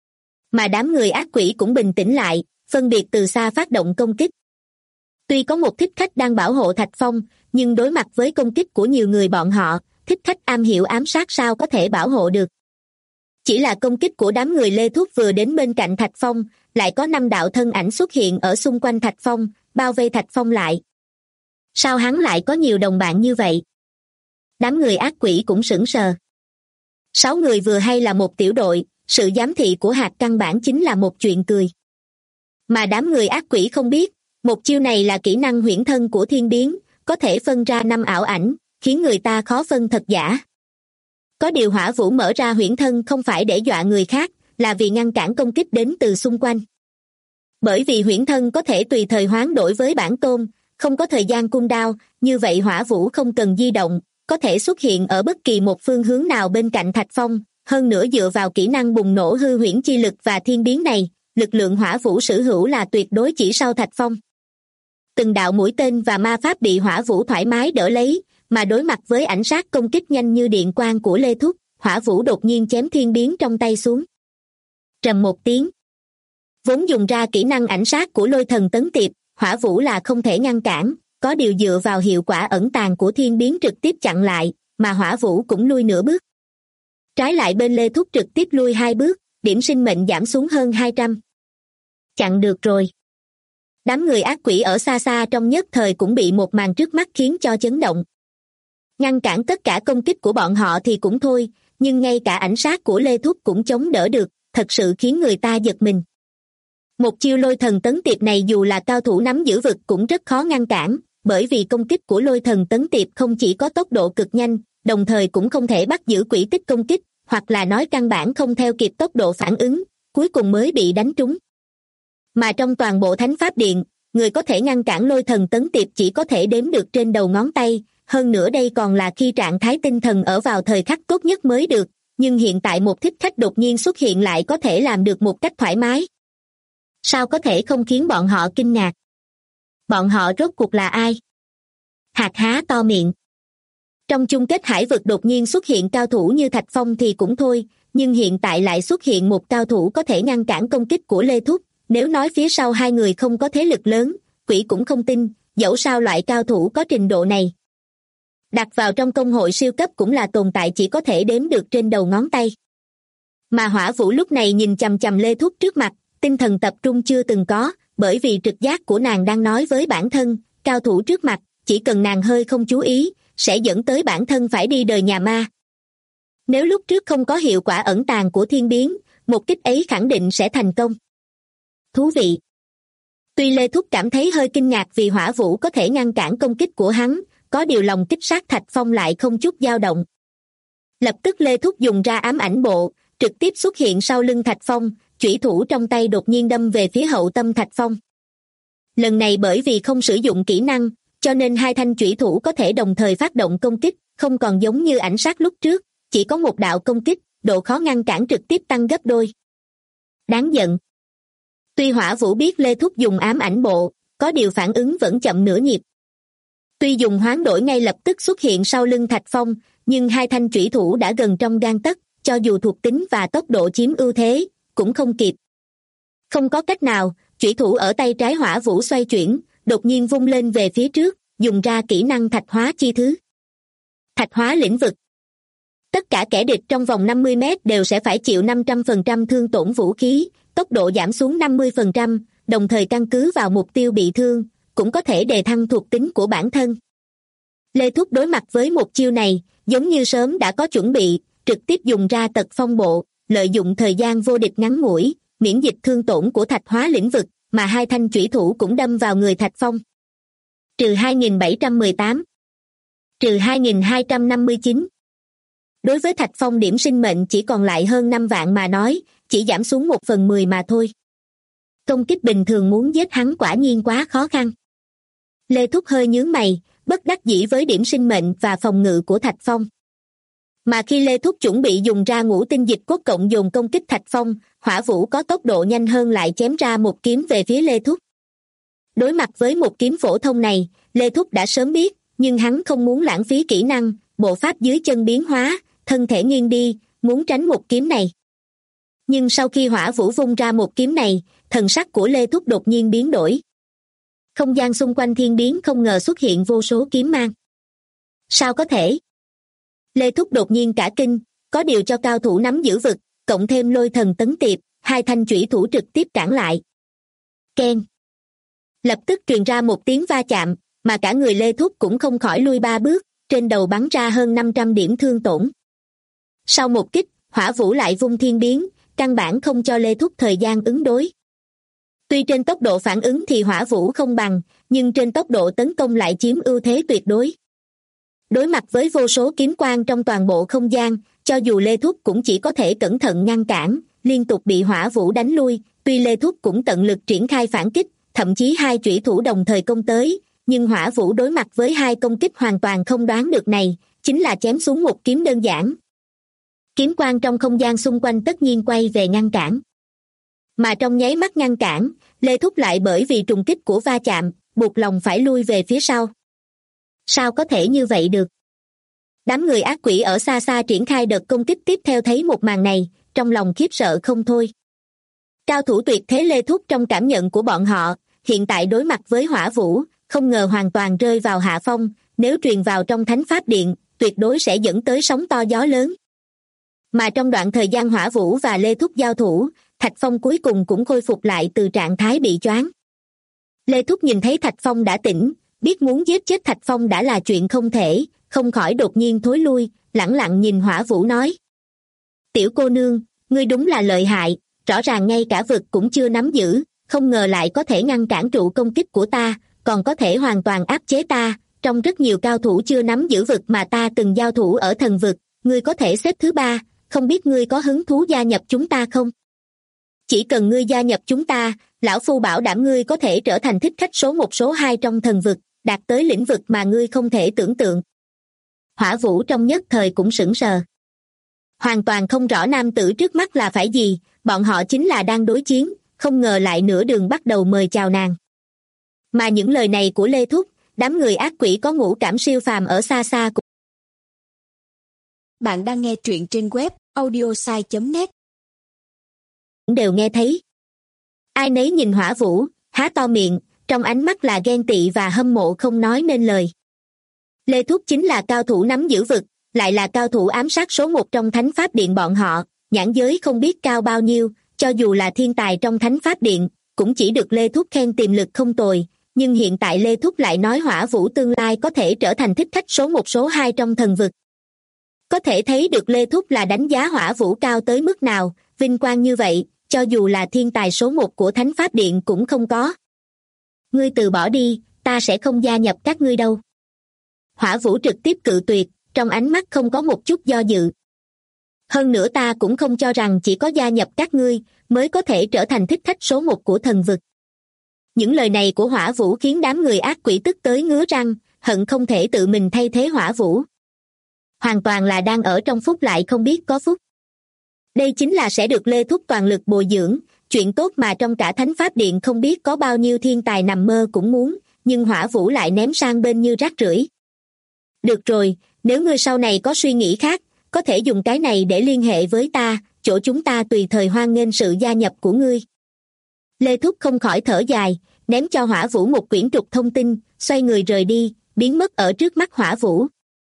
Mà đám người ác quỷ cũng bình tĩnh lại, phân biệt từ xa phát động công kích. Tuy có một thích khách đang bảo hộ Thạch Phong, nhưng đối mặt với công kích của nhiều người bọn họ, thích khách am hiểu ám sát sao có thể bảo hộ được. Chỉ là công kích của đám người Lê Thúc vừa đến bên cạnh Thạch Phong, lại có 5 đạo thân ảnh xuất hiện ở xung quanh Thạch Phong, bao vây Thạch Phong lại. Sao hắn lại có nhiều đồng bạn như vậy? Đám người ác quỷ cũng sững sờ. 6 người vừa hay là một tiểu đội, sự giám thị của Hạc căn bản chính là một chuyện cười. Mà đám người ác quỷ không biết, một chiêu này là kỹ năng huyễn thân của thiên biến, có thể phân ra 5 ảo ảnh, khiến người ta khó phân thật giả. Có điều Hỏa Vũ mở ra huyễn thân không phải để dọa người khác, là vì ngăn cản công kích đến từ xung quanh. Bởi vì huyễn thân có thể tùy thời hoán đổi với bản tôn, không có thời gian cooldown, như vậy Hỏa Vũ không cần di động, có thể xuất hiện ở bất kỳ một phương hướng nào bên cạnh Thạch Phong, hơn nữa dựa vào kỹ năng bùng nổ hư huyễn chi lực và thiên biến này, lực lượng Hỏa Vũ sở hữu là tuyệt đối chỉ sau Thạch Phong. Từng đạo mũi tên và ma pháp bị Hỏa Vũ thoải mái đỡ lấy, mà đối mặt với ảnh sát công kích nhanh như điện quang của Lê Thúc, Hỏa Vũ đột nhiên chém thiên biến trong tay xuống. Trầm một tiếng. Vốn dùng ra kỹ năng ảnh sát của lôi thần tấn tiệp, Hỏa Vũ là không thể ngăn cản, có điều dựa vào hiệu quả ẩn tàng của thiên biến trực tiếp chặn lại, mà Hỏa Vũ cũng lui nửa bước. Trái lại bên Lê Thúc trực tiếp lui 2 bước, điểm sinh mệnh giảm xuống hơn 200. Chặn được rồi. Đám người ác quỷ ở xa xa trong nhất thời cũng bị một màn trước mắt khiến cho chấn động. Ngăn cản tất cả công kích của bọn họ thì cũng thôi, nhưng ngay cả ảnh sát của Lê Thúc cũng chống đỡ được, thật sự khiến người ta giật mình. Một chiêu lôi thần tấn tiệp này dù là cao thủ nắm giữ vực cũng rất khó ngăn cản, bởi vì công kích của lôi thần tấn tiệp không chỉ có tốc độ cực nhanh, đồng thời cũng không thể bắt giữ quỹ tích công kích, hoặc là nói căn bản không theo kịp tốc độ phản ứng, cuối cùng mới bị đánh trúng. Mà trong toàn bộ Thánh Pháp Điện, người có thể ngăn cản lôi thần tấn tiệp chỉ có thể đếm được trên đầu ngón tay, hơn nữa đây còn là khi trạng thái tinh thần ở vào thời khắc tốt nhất mới được, nhưng hiện tại một thích khách đột nhiên xuất hiện lại có thể làm được một cách thoải mái. Sao có thể không khiến bọn họ kinh ngạc? Bọn họ rốt cuộc là ai? Hạt há to miệng. Trong chung kết hải vực đột nhiên xuất hiện cao thủ như Thạch Phong thì cũng thôi, nhưng hiện tại lại xuất hiện một cao thủ có thể ngăn cản công kích của Lê Thúc. Nếu nói phía sau hai người không có thế lực lớn, quỷ cũng không tin, dẫu sao loại cao thủ có trình độ này. Đặt vào trong công hội siêu cấp cũng là tồn tại chỉ có thể đếm được trên đầu ngón tay. Mà Hỏa Vũ lúc này nhìn chằm chằm Lê Thúc trước mặt, tinh thần tập trung chưa từng có, bởi vì trực giác của nàng đang nói với bản thân, cao thủ trước mặt, chỉ cần nàng hơi không chú ý, sẽ dẫn tới bản thân phải đi đời nhà ma. Nếu lúc trước không có hiệu quả ẩn tàng của thiên biến, một kích ấy khẳng định sẽ thành công. Thú vị. Tuy Lê Thúc cảm thấy hơi kinh ngạc vì Hỏa Vũ có thể ngăn cản công kích của hắn, có điều lòng kích sát Thạch Phong lại không chút dao động. Lập tức Lê Thúc dùng ra ám ảnh bộ, trực tiếp xuất hiện sau lưng Thạch Phong, chủy thủ trong tay đột nhiên đâm về phía hậu tâm Thạch Phong. Lần này bởi vì không sử dụng kỹ năng, cho nên hai thanh chủy thủ có thể đồng thời phát động công kích, không còn giống như ảnh sát lúc trước, chỉ có một đạo công kích, độ khó ngăn cản trực tiếp tăng gấp đôi. Đáng giận. Tuy Hỏa Vũ biết Lê Thúc dùng ám ảnh bộ, có điều phản ứng vẫn chậm nửa nhịp. Tuy dùng hoán đổi ngay lập tức xuất hiện sau lưng Thạch Phong, nhưng hai thanh chủy thủ đã gần trong gang tấc, cho dù thuộc tính và tốc độ chiếm ưu thế, cũng không kịp. Không có cách nào, chủy thủ ở tay trái Hỏa Vũ xoay chuyển, đột nhiên vung lên về phía trước, dùng ra kỹ năng thạch hóa chi thứ. Thạch hóa lĩnh vực. Tất cả kẻ địch trong vòng 50 mét đều sẽ phải chịu 500% thương tổn vũ khí, tốc độ giảm xuống 50%, đồng thời căn cứ vào mục tiêu bị thương, cũng có thể đề thăng thuộc tính của bản thân. Lê Thúc đối mặt với một chiêu này, giống như sớm đã có chuẩn bị, trực tiếp dùng ra tật phong bộ, lợi dụng thời gian vô địch ngắn ngủi, miễn dịch thương tổn của thạch hóa lĩnh vực, mà hai thanh chủy thủ cũng đâm vào người Thạch Phong. Trừ 2718. Trừ 2259. Đối với Thạch Phong điểm sinh mệnh chỉ còn lại hơn 5 vạn mà nói, chỉ giảm xuống 1/10 mà thôi. Công kích bình thường muốn giết hắn quả nhiên quá khó khăn. Lê Thúc hơi nhướng mày, bất đắc dĩ với điểm sinh mệnh và phòng ngự của Thạch Phong. Mà khi Lê Thúc chuẩn bị dùng ra ngũ tinh dịch cốt cộng dồn công kích Thạch Phong, Hỏa Vũ có tốc độ nhanh hơn lại chém ra một kiếm về phía Lê Thúc. Đối mặt với một kiếm phổ thông này, Lê Thúc đã sớm biết, nhưng hắn không muốn lãng phí kỹ năng, bộ pháp dưới chân biến hóa, thân thể nghiêng đi, muốn tránh một kiếm này. Nhưng sau khi Hỏa Vũ vung ra một kiếm này, thần sắc của Lê Thúc đột nhiên biến đổi. Không gian xung quanh thiên biến không ngờ xuất hiện vô số kiếm mang. Sao có thể? Lê Thúc đột nhiên cả kinh, có điều cho cao thủ nắm giữ vực, cộng thêm lôi thần tấn tiệp, hai thanh chủy thủ trực tiếp cản lại. Keng. Lập tức truyền ra một tiếng va chạm, mà cả người Lê Thúc cũng không khỏi lui 3 bước, trên đầu bắn ra hơn 500 điểm thương tổn. Sau một kích, Hỏa Vũ lại vung thiên biến, căn bản không cho Lê Thúc thời gian ứng đối. Tuy trên tốc độ phản ứng thì Hỏa Vũ không bằng, nhưng trên tốc độ tấn công lại chiếm ưu thế tuyệt đối. Đối mặt với vô số kiếm quang trong toàn bộ không gian, cho dù Lê Thúc cũng chỉ có thể cẩn thận ngăn cản, liên tục bị Hỏa Vũ đánh lui, tuy Lê Thúc cũng tận lực triển khai phản kích, thậm chí hai chủy thủ đồng thời công tới, nhưng Hỏa Vũ đối mặt với hai công kích hoàn toàn không đoán được này, chính là chém xuống một kiếm đơn giản. Kiếm quang trong không gian xung quanh tất nhiên quay về ngăn cản. Mà trong nháy mắt ngăn cản, Lê Thúc lại bởi vì trùng kích của va chạm, buộc lòng phải lui về phía sau. Sao có thể như vậy được? Đám người ác quỷ ở xa xa triển khai đợt công kích tiếp theo thấy một màn này, trong lòng khiếp sợ không thôi. Cao thủ tuyệt thế Lê Thúc trong cảm nhận của bọn họ, hiện tại đối mặt với Hỏa Vũ, không ngờ hoàn toàn rơi vào hạ phong, nếu truyền vào trong Thánh Pháp Điện, tuyệt đối sẽ dẫn tới sóng to gió lớn. Mà trong đoạn thời gian Hỏa Vũ và Lê Thúc giao thủ, Thạch Phong cuối cùng cũng khôi phục lại từ trạng thái bị choáng. Lê Thúc nhìn thấy Thạch Phong đã tỉnh, biết muốn giết chết Thạch Phong đã là chuyện không thể, không khỏi đột nhiên thối lui, lẳng lặng nhìn Hỏa Vũ nói. Tiểu cô nương, ngươi đúng là lợi hại, rõ ràng ngay cả vực cũng chưa nắm giữ, không ngờ lại có thể ngăn cản trụ công kích của ta, còn có thể hoàn toàn áp chế ta, trong rất nhiều cao thủ chưa nắm giữ vực mà ta từng giao thủ ở thần vực, ngươi có thể xếp thứ 3, không biết ngươi có hứng thú gia nhập chúng ta không? Chỉ cần ngươi gia nhập chúng ta, lão phu bảo đảm ngươi có thể trở thành thích khách số 1 số 2 trong thần vực, đạt tới lĩnh vực mà ngươi không thể tưởng tượng. Hỏa Vũ trong nhất thời cũng sững sờ. Hoàn toàn không rõ nam tử trước mắt là phải gì, bọn họ chính là đang đối chiến, không ngờ lại nửa đường bắt đầu mời chào nàng. Mà những lời này của Lê Thúc, đám người ác quỷ có ngũ cảm siêu phàm ở xa xa cũng... Bạn đang nghe truyện trên web audiosai.net. đều nghe thấy. Ai nấy nhìn Hỏa Vũ, há to miệng, trong ánh mắt là ghen tị và hâm mộ không nói nên lời. Lê Thúc chính là cao thủ nắm giữ vực, lại là cao thủ ám sát số 1 trong Thánh Pháp Điện bọn họ, nhãn giới không biết cao bao nhiêu, cho dù là thiên tài trong Thánh Pháp Điện, cũng chỉ được Lê Thúc khen tiềm lực không tồi, nhưng hiện tại Lê Thúc lại nói Hỏa Vũ tương lai có thể trở thành thích khách số 1 số 2 trong thần vực. Có thể thấy được Lê Thúc là đánh giá Hỏa Vũ cao tới mức nào, vinh quang như vậy, cho dù là thiên tài số 1 của Thánh Pháp Điện cũng không có. Ngươi từ bỏ đi, ta sẽ không gia nhập các ngươi đâu. Hỏa Vũ trực tiếp cự tuyệt, trong ánh mắt không có một chút do dự. Hơn nữa ta cũng không cho rằng chỉ có gia nhập các ngươi mới có thể trở thành thích khách số 1 của thần vực. Những lời này của Hỏa Vũ khiến đám người ác quỷ tức tới ngứa răng, hận không thể tự mình thay thế Hỏa Vũ. Hoàn toàn là đang ở trong phúc lại không biết có phúc. Đây chính là sẽ được Lê Thúc toàn lực bồi dưỡng, chuyện tốt mà trong cả Thánh Pháp Điện không biết có bao nhiêu thiên tài nằm mơ cũng muốn, nhưng Hỏa Vũ lại ném sang bên như rác rưởi. Được rồi, nếu ngươi sau này có suy nghĩ khác, có thể dùng cái này để liên hệ với ta, chỗ chúng ta tùy thời hoan nghênh sự gia nhập của ngươi. Lê Thúc không khỏi thở dài, ném cho Hỏa Vũ một quyển trục thông tin, xoay người rời đi, biến mất ở trước mắt Hỏa Vũ.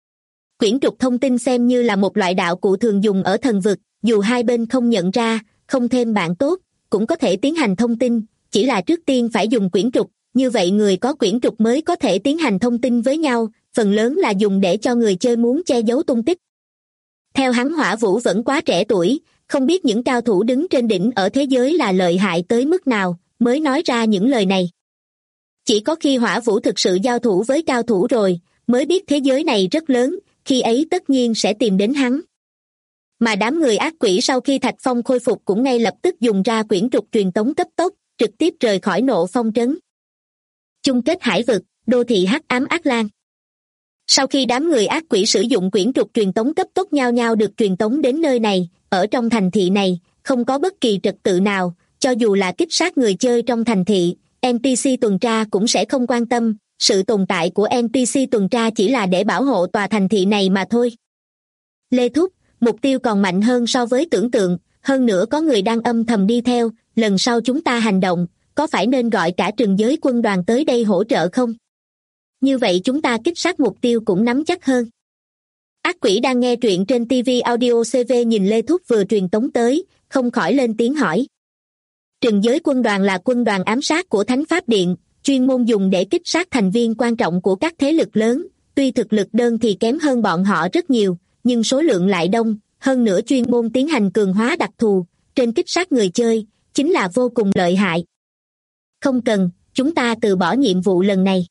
Quyển trục thông tin xem như là một loại đạo cụ thường dùng ở thần vực, dù hai bên không nhận ra, không thêm bạn tốt, cũng có thể tiến hành thông tin, chỉ là trước tiên phải dùng quyển trục, như vậy người có quyển trục mới có thể tiến hành thông tin với nhau, phần lớn là dùng để cho người chơi muốn che giấu tung tích. Theo hắn Hỏa Vũ vẫn quá trẻ tuổi, không biết những cao thủ đứng trên đỉnh ở thế giới là lợi hại tới mức nào, mới nói ra những lời này. Chỉ có khi Hỏa Vũ thực sự giao thủ với cao thủ rồi, mới biết thế giới này rất lớn, khi ấy tất nhiên sẽ tìm đến hắn. Mà đám người ác quỷ sau khi Thạch Phong khôi phục cũng ngay lập tức dùng ra quyển trục truyền tống cấp tốc, trực tiếp rời khỏi Nộ Phong trấn. Chung kết hải vực, đô thị hắc ám Ác Lan. Sau khi đám người ác quỷ sử dụng quyển trục truyền tống cấp tốc nhau nhau được truyền tống đến nơi này, ở trong thành thị này, không có bất kỳ trật tự nào, cho dù là kích sát người chơi trong thành thị, NPC tuần tra cũng sẽ không quan tâm, sự tồn tại của NPC tuần tra chỉ là để bảo hộ tòa thành thị này mà thôi. Lê Thúc, mục tiêu còn mạnh hơn so với tưởng tượng, hơn nữa có người đang âm thầm đi theo, lần sau chúng ta hành động, có phải nên gọi cả Trừng Giới quân đoàn tới đây hỗ trợ không? Như vậy chúng ta kích sát mục tiêu cũng nắm chắc hơn. Ác quỷ đang nghe truyện trên TV Audio CV nhìn Lê Thúc vừa truyền tống tới, không khỏi lên tiếng hỏi. Trừng Giới quân đoàn là quân đoàn ám sát của Thánh Pháp Điện, chuyên môn dùng để kích sát thành viên quan trọng của các thế lực lớn, tuy thực lực đơn thì kém hơn bọn họ rất nhiều, nhưng số lượng lại đông, hơn nữa chuyên môn tiến hành cường hóa đặc thù, trên kích sát người chơi, chính là vô cùng lợi hại. Không cần, chúng ta từ bỏ nhiệm vụ lần này.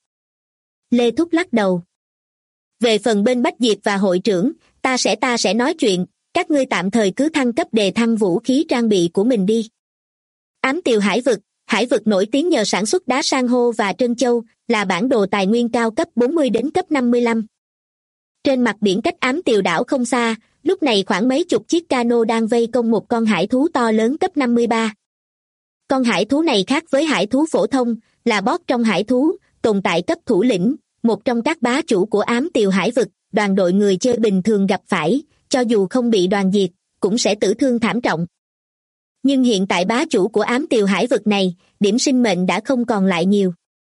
Lê Thúc lắc đầu. Về phần bên Bách Diệp và hội trưởng, ta sẽ nói chuyện, các ngươi tạm thời cứ thăng cấp đề thăng vũ khí trang bị của mình đi. Ám Tiều hải vực nổi tiếng nhờ sản xuất đá san hô và trân châu, là bản đồ tài nguyên cao cấp 40 đến cấp 55. Trên mặt biển cách Ám Tiều đảo không xa, lúc này khoảng mấy chục chiếc cano đang vây công một con hải thú to lớn cấp 53. Con hải thú này khác với hải thú phổ thông, là boss trong hải thú, tồn tại cấp thủ lĩnh, một trong các bá chủ của Ám Tiều hải vực, đoàn đội người chơi bình thường gặp phải, cho dù không bị đoàn diệt, cũng sẽ tử thương thảm trọng. Nhưng hiện tại bá chủ của ám tiều hải vực này, điểm sinh mệnh đã không còn lại nhiều.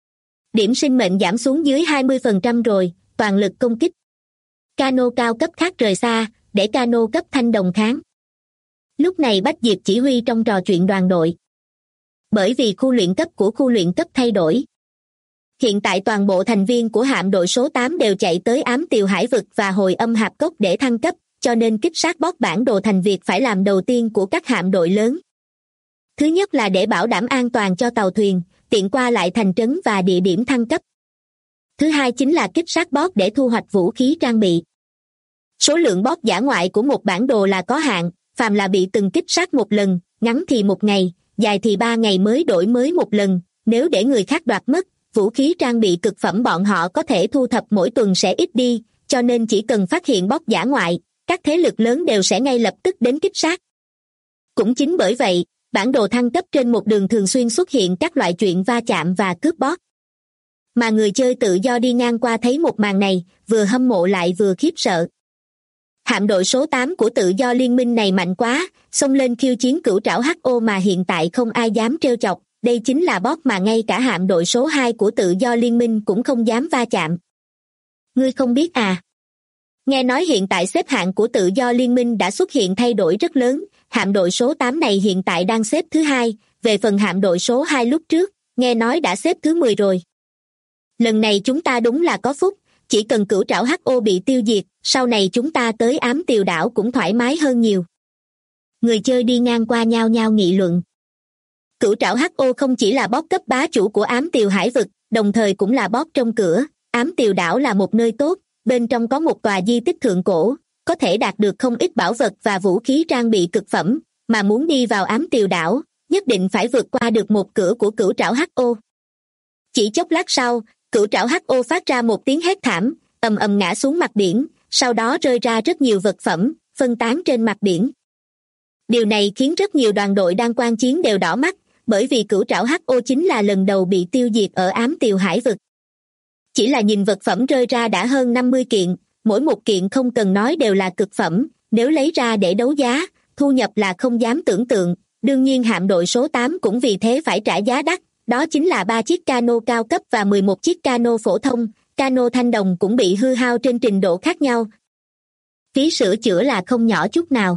Điểm sinh mệnh giảm xuống dưới 20% rồi, toàn lực công kích. Cano cao cấp khác rời xa, để cano cấp thanh đồng kháng. Lúc này Bách Diệp chỉ huy trong trò chuyện đoàn đội. Bởi vì khu luyện cấp của khu luyện cấp thay đổi. Hiện tại toàn bộ thành viên của hạm đội số 8 đều chạy tới ám tiều hải vực và hồi âm hạp cốc để thăng cấp, cho nên kích sát boss bản đồ thành việc phải làm đầu tiên của các hạm đội lớn. Thứ nhất là để bảo đảm an toàn cho tàu thuyền, tiện qua lại thành trấn và địa điểm thăng cấp. Thứ hai chính là kích sát boss để thu hoạch vũ khí trang bị. Số lượng boss dã ngoại của một bản đồ là có hạn, phàm là bị từng kích sát một lần, ngắn thì 1 ngày, dài thì 3 ngày mới đổi mới một lần, nếu để người khác đoạt mất, vũ khí trang bị cực phẩm bọn họ có thể thu thập mỗi tuần sẽ ít đi, cho nên chỉ cần phát hiện boss dã ngoại, các thế lực lớn đều sẽ ngay lập tức đến kích sát. Cũng chính bởi vậy, bản đồ thăng cấp trên một đường thường xuyên xuất hiện các loại chuyện va chạm và cướp boss. Mà người chơi tự do đi ngang qua thấy một màn này, vừa hâm mộ lại vừa khiếp sợ. Hạm đội số 8 của tự do liên minh này mạnh quá, xông lên khiêu chiến cửu trảo HO mà hiện tại không ai dám trêu chọc, đây chính là boss mà ngay cả hạm đội số 2 của tự do liên minh cũng không dám va chạm. Ngươi không biết à? Nghe nói hiện tại xếp hạng của tự do liên minh đã xuất hiện thay đổi rất lớn, hạm đội số 8 này hiện tại đang xếp thứ 2, về phần hạm đội số 2 lúc trước, nghe nói đã xếp thứ 10 rồi. Lần này chúng ta đúng là có phúc, chỉ cần cửu trảo HO bị tiêu diệt, sau này chúng ta tới ám tiều đảo cũng thoải mái hơn nhiều. Người chơi đi ngang qua nhao nhao nghị luận. Cửu trảo HO không chỉ là boss cấp bá chủ của ám tiều hải vực, đồng thời cũng là boss trong cửa, ám tiều đảo là một nơi tốt, bên trong có một tòa di tích thượng cổ, có thể đạt được không ít bảo vật và vũ khí trang bị cực phẩm, mà muốn đi vào ám tiều đảo, nhất định phải vượt qua được một cửa của cửu trảo HO. Chỉ chốc lát sau, cửu trảo HO phát ra một tiếng hét thảm, ầm ầm ngã xuống mặt biển, sau đó rơi ra rất nhiều vật phẩm, phân tán trên mặt biển. Điều này khiến rất nhiều đoàn đội đang quan chiến đều đỏ mắt, bởi vì cửu trảo HO chính là lần đầu bị tiêu diệt ở ám tiều hải vực. Chỉ là nhìn vật phẩm rơi ra đã hơn 50 kiện, mỗi một kiện không cần nói đều là cực phẩm, nếu lấy ra để đấu giá, thu nhập là không dám tưởng tượng, đương nhiên hạm đội số 8 cũng vì thế phải trả giá đắt, đó chính là 3 chiếc cano cao cấp và 11 chiếc cano phổ thông, cano thanh đồng cũng bị hư hao trên trình độ khác nhau. Phí sửa chữa là không nhỏ chút nào.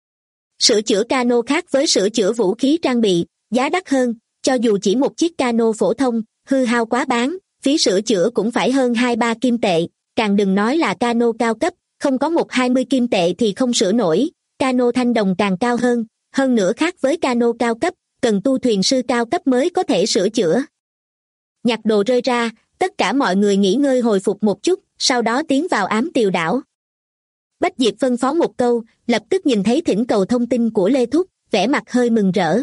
Sửa chữa cano khác với sửa chữa vũ khí trang bị, giá đắt hơn, cho dù chỉ một chiếc cano phổ thông, hư hao quá bán, phí sửa chữa cũng phải hơn 2-3 kim tệ, càng đừng nói là cano cao cấp, không có 1-20 kim tệ thì không sửa nổi, cano thanh đồng càng cao hơn nữa khác với cano cao cấp, cần tu thuyền sư cao cấp mới có thể sửa chữa. Nhặt đồ rơi ra, tất cả mọi người nghỉ ngơi hồi phục một chút, sau đó tiến vào ám tiều đảo. Bách Diệp phân phó một câu, lập tức nhìn thấy thỉnh cầu thông tin của Lê Thúc, vẻ mặt hơi mừng rỡ.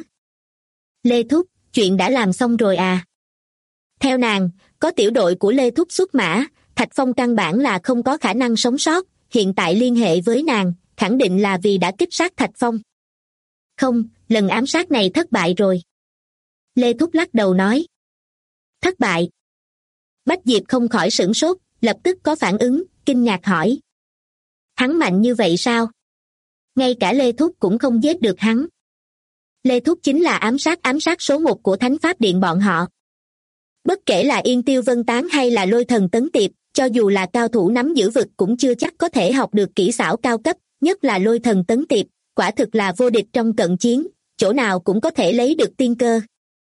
Lê Thúc, chuyện đã làm xong rồi à? Theo nàng, có tiểu đội của Lê Thúc xuất mã, Thạch Phong căn bản là không có khả năng sống sót, hiện tại liên hệ với nàng, khẳng định là vì đã kích sát Thạch Phong. Không, lần ám sát này thất bại rồi. Lê Thúc lắc đầu nói. Thất bại. Bách Diệp không khỏi sửng sốt, lập tức có phản ứng, kinh ngạc hỏi. Hắn mạnh như vậy sao? Ngay cả Lê Thúc cũng không giết được hắn. Lê Thúc chính là ám sát số 1 của Thánh Pháp Điện bọn họ. Bất kể là Yên Tiêu Vân Tán hay là Lôi Thần Tấn Tiệp, cho dù là cao thủ nắm giữ vực cũng chưa chắc có thể học được kỹ xảo cao cấp, nhất là Lôi Thần Tấn Tiệp, quả thực là vô địch trong cận chiến, chỗ nào cũng có thể lấy được tiên cơ.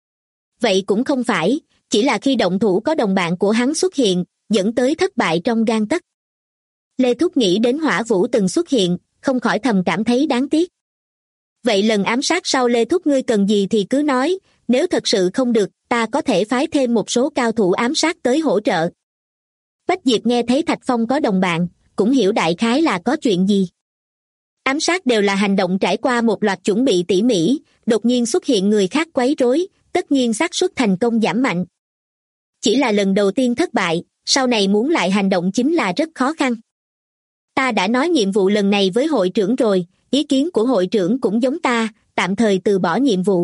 Vậy cũng không phải, chỉ là khi động thủ có đồng bạn của hắn xuất hiện, dẫn tới thất bại trong gang tấc. Lê Thúc nghĩ đến Hỏa Vũ từng xuất hiện, không khỏi thầm cảm thấy đáng tiếc. Vậy lần ám sát sau Lê Thúc ngươi cần gì thì cứ nói, nếu thật sự không được, ta có thể phái thêm một số cao thủ ám sát tới hỗ trợ. Bách Diệp nghe thấy Thạch Phong có đồng bạn, cũng hiểu đại khái là có chuyện gì. Ám sát đều là hành động trải qua một loạt chuẩn bị tỉ mỉ, đột nhiên xuất hiện người khác quấy rối, tất nhiên xác suất thành công giảm mạnh. Chỉ là lần đầu tiên thất bại, sau này muốn lại hành động chính là rất khó khăn. Ta đã nói nhiệm vụ lần này với hội trưởng rồi, ý kiến của hội trưởng cũng giống ta, tạm thời từ bỏ nhiệm vụ.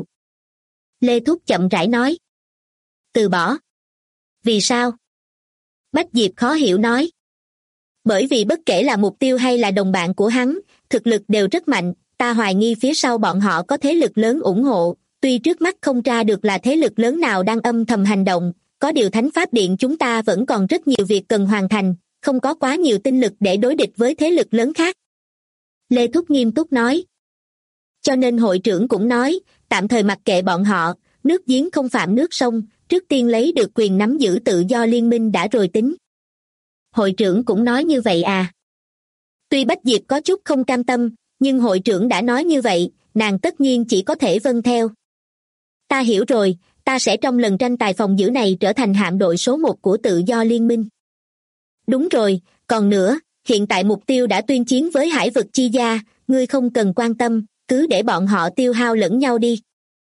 Lê Thúc chậm rãi nói. Từ bỏ? Vì sao? Bách Diệp khó hiểu nói. Bởi vì bất kể là mục tiêu hay là đồng bạn của hắn, thực lực đều rất mạnh, ta hoài nghi phía sau bọn họ có thế lực lớn ủng hộ, tuy trước mắt không tra được là thế lực lớn nào đang âm thầm hành động, có điều Thánh Pháp Điện chúng ta vẫn còn rất nhiều việc cần hoàn thành, không có quá nhiều tinh lực để đối địch với thế lực lớn khác. Lê Thúc nghiêm túc nói. Cho nên hội trưởng cũng nói, tạm thời mặc kệ bọn họ, nước giếng không phạm nước sông, trước tiên lấy được quyền nắm giữ tự do liên minh đã rồi tính. Hội trưởng cũng nói như vậy à? Tuy Bách Diệp có chút không cam tâm, nhưng hội trưởng đã nói như vậy, nàng tất nhiên chỉ có thể vâng theo. Ta hiểu rồi, ta sẽ trong lần tranh tài phòng giữ này trở thành hạm đội số 1 của tự do liên minh. Đúng rồi, còn nữa, hiện tại mục tiêu đã tuyên chiến với hải vực chi gia, ngươi không cần quan tâm, cứ để bọn họ tiêu hao lẫn nhau đi.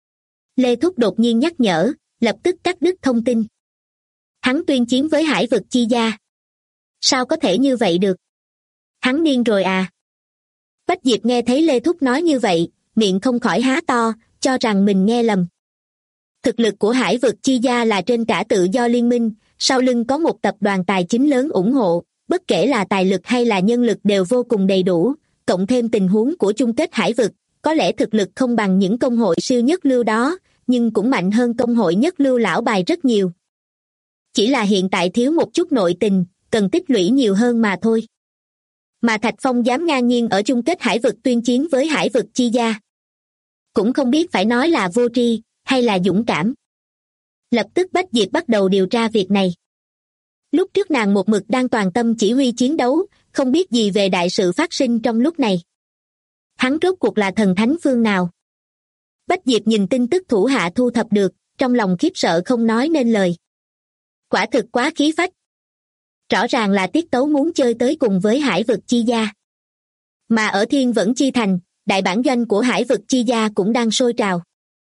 Lê Thúc đột nhiên nhắc nhở, lập tức cắt đứt thông tin. Hắn tuyên chiến với hải vực chi gia. Sao có thể như vậy được? Hắn điên rồi à? Bách Diệp nghe thấy Lê Thúc nói như vậy, miệng không khỏi há to, cho rằng mình nghe lầm. Thực lực của hải vực chi gia là trên cả tự do liên minh, sau lưng có một tập đoàn tài chính lớn ủng hộ, bất kể là tài lực hay là nhân lực đều vô cùng đầy đủ, cộng thêm tình huống của chung kết hải vực, có lẽ thực lực không bằng những công hội siêu nhất lưu đó, nhưng cũng mạnh hơn công hội nhất lưu lão bài rất nhiều. Chỉ là hiện tại thiếu một chút nội tình, cần tích lũy nhiều hơn mà thôi. Mà Thạch Phong dám ngang nhiên ở chung kết hải vực tuyên chiến với hải vực chi gia. Cũng không biết phải nói là vô tri, hay là dũng cảm. Lập tức Bách Diệp bắt đầu điều tra việc này. Lúc trước nàng một mực đang toàn tâm chỉ huy chiến đấu, không biết gì về đại sự phát sinh trong lúc này. Hắn rốt cuộc là thần thánh phương nào? Bách Diệp nhìn tin tức thủ hạ thu thập được, trong lòng khiếp sợ không nói nên lời. Quả thực quá khí phách. Rõ ràng là Tiết Tấu muốn chơi tới cùng với hải vực chi gia. Mà ở Thiên Vẫn Chi Thành, đại bản doanh của hải vực chi gia cũng đang sôi trào.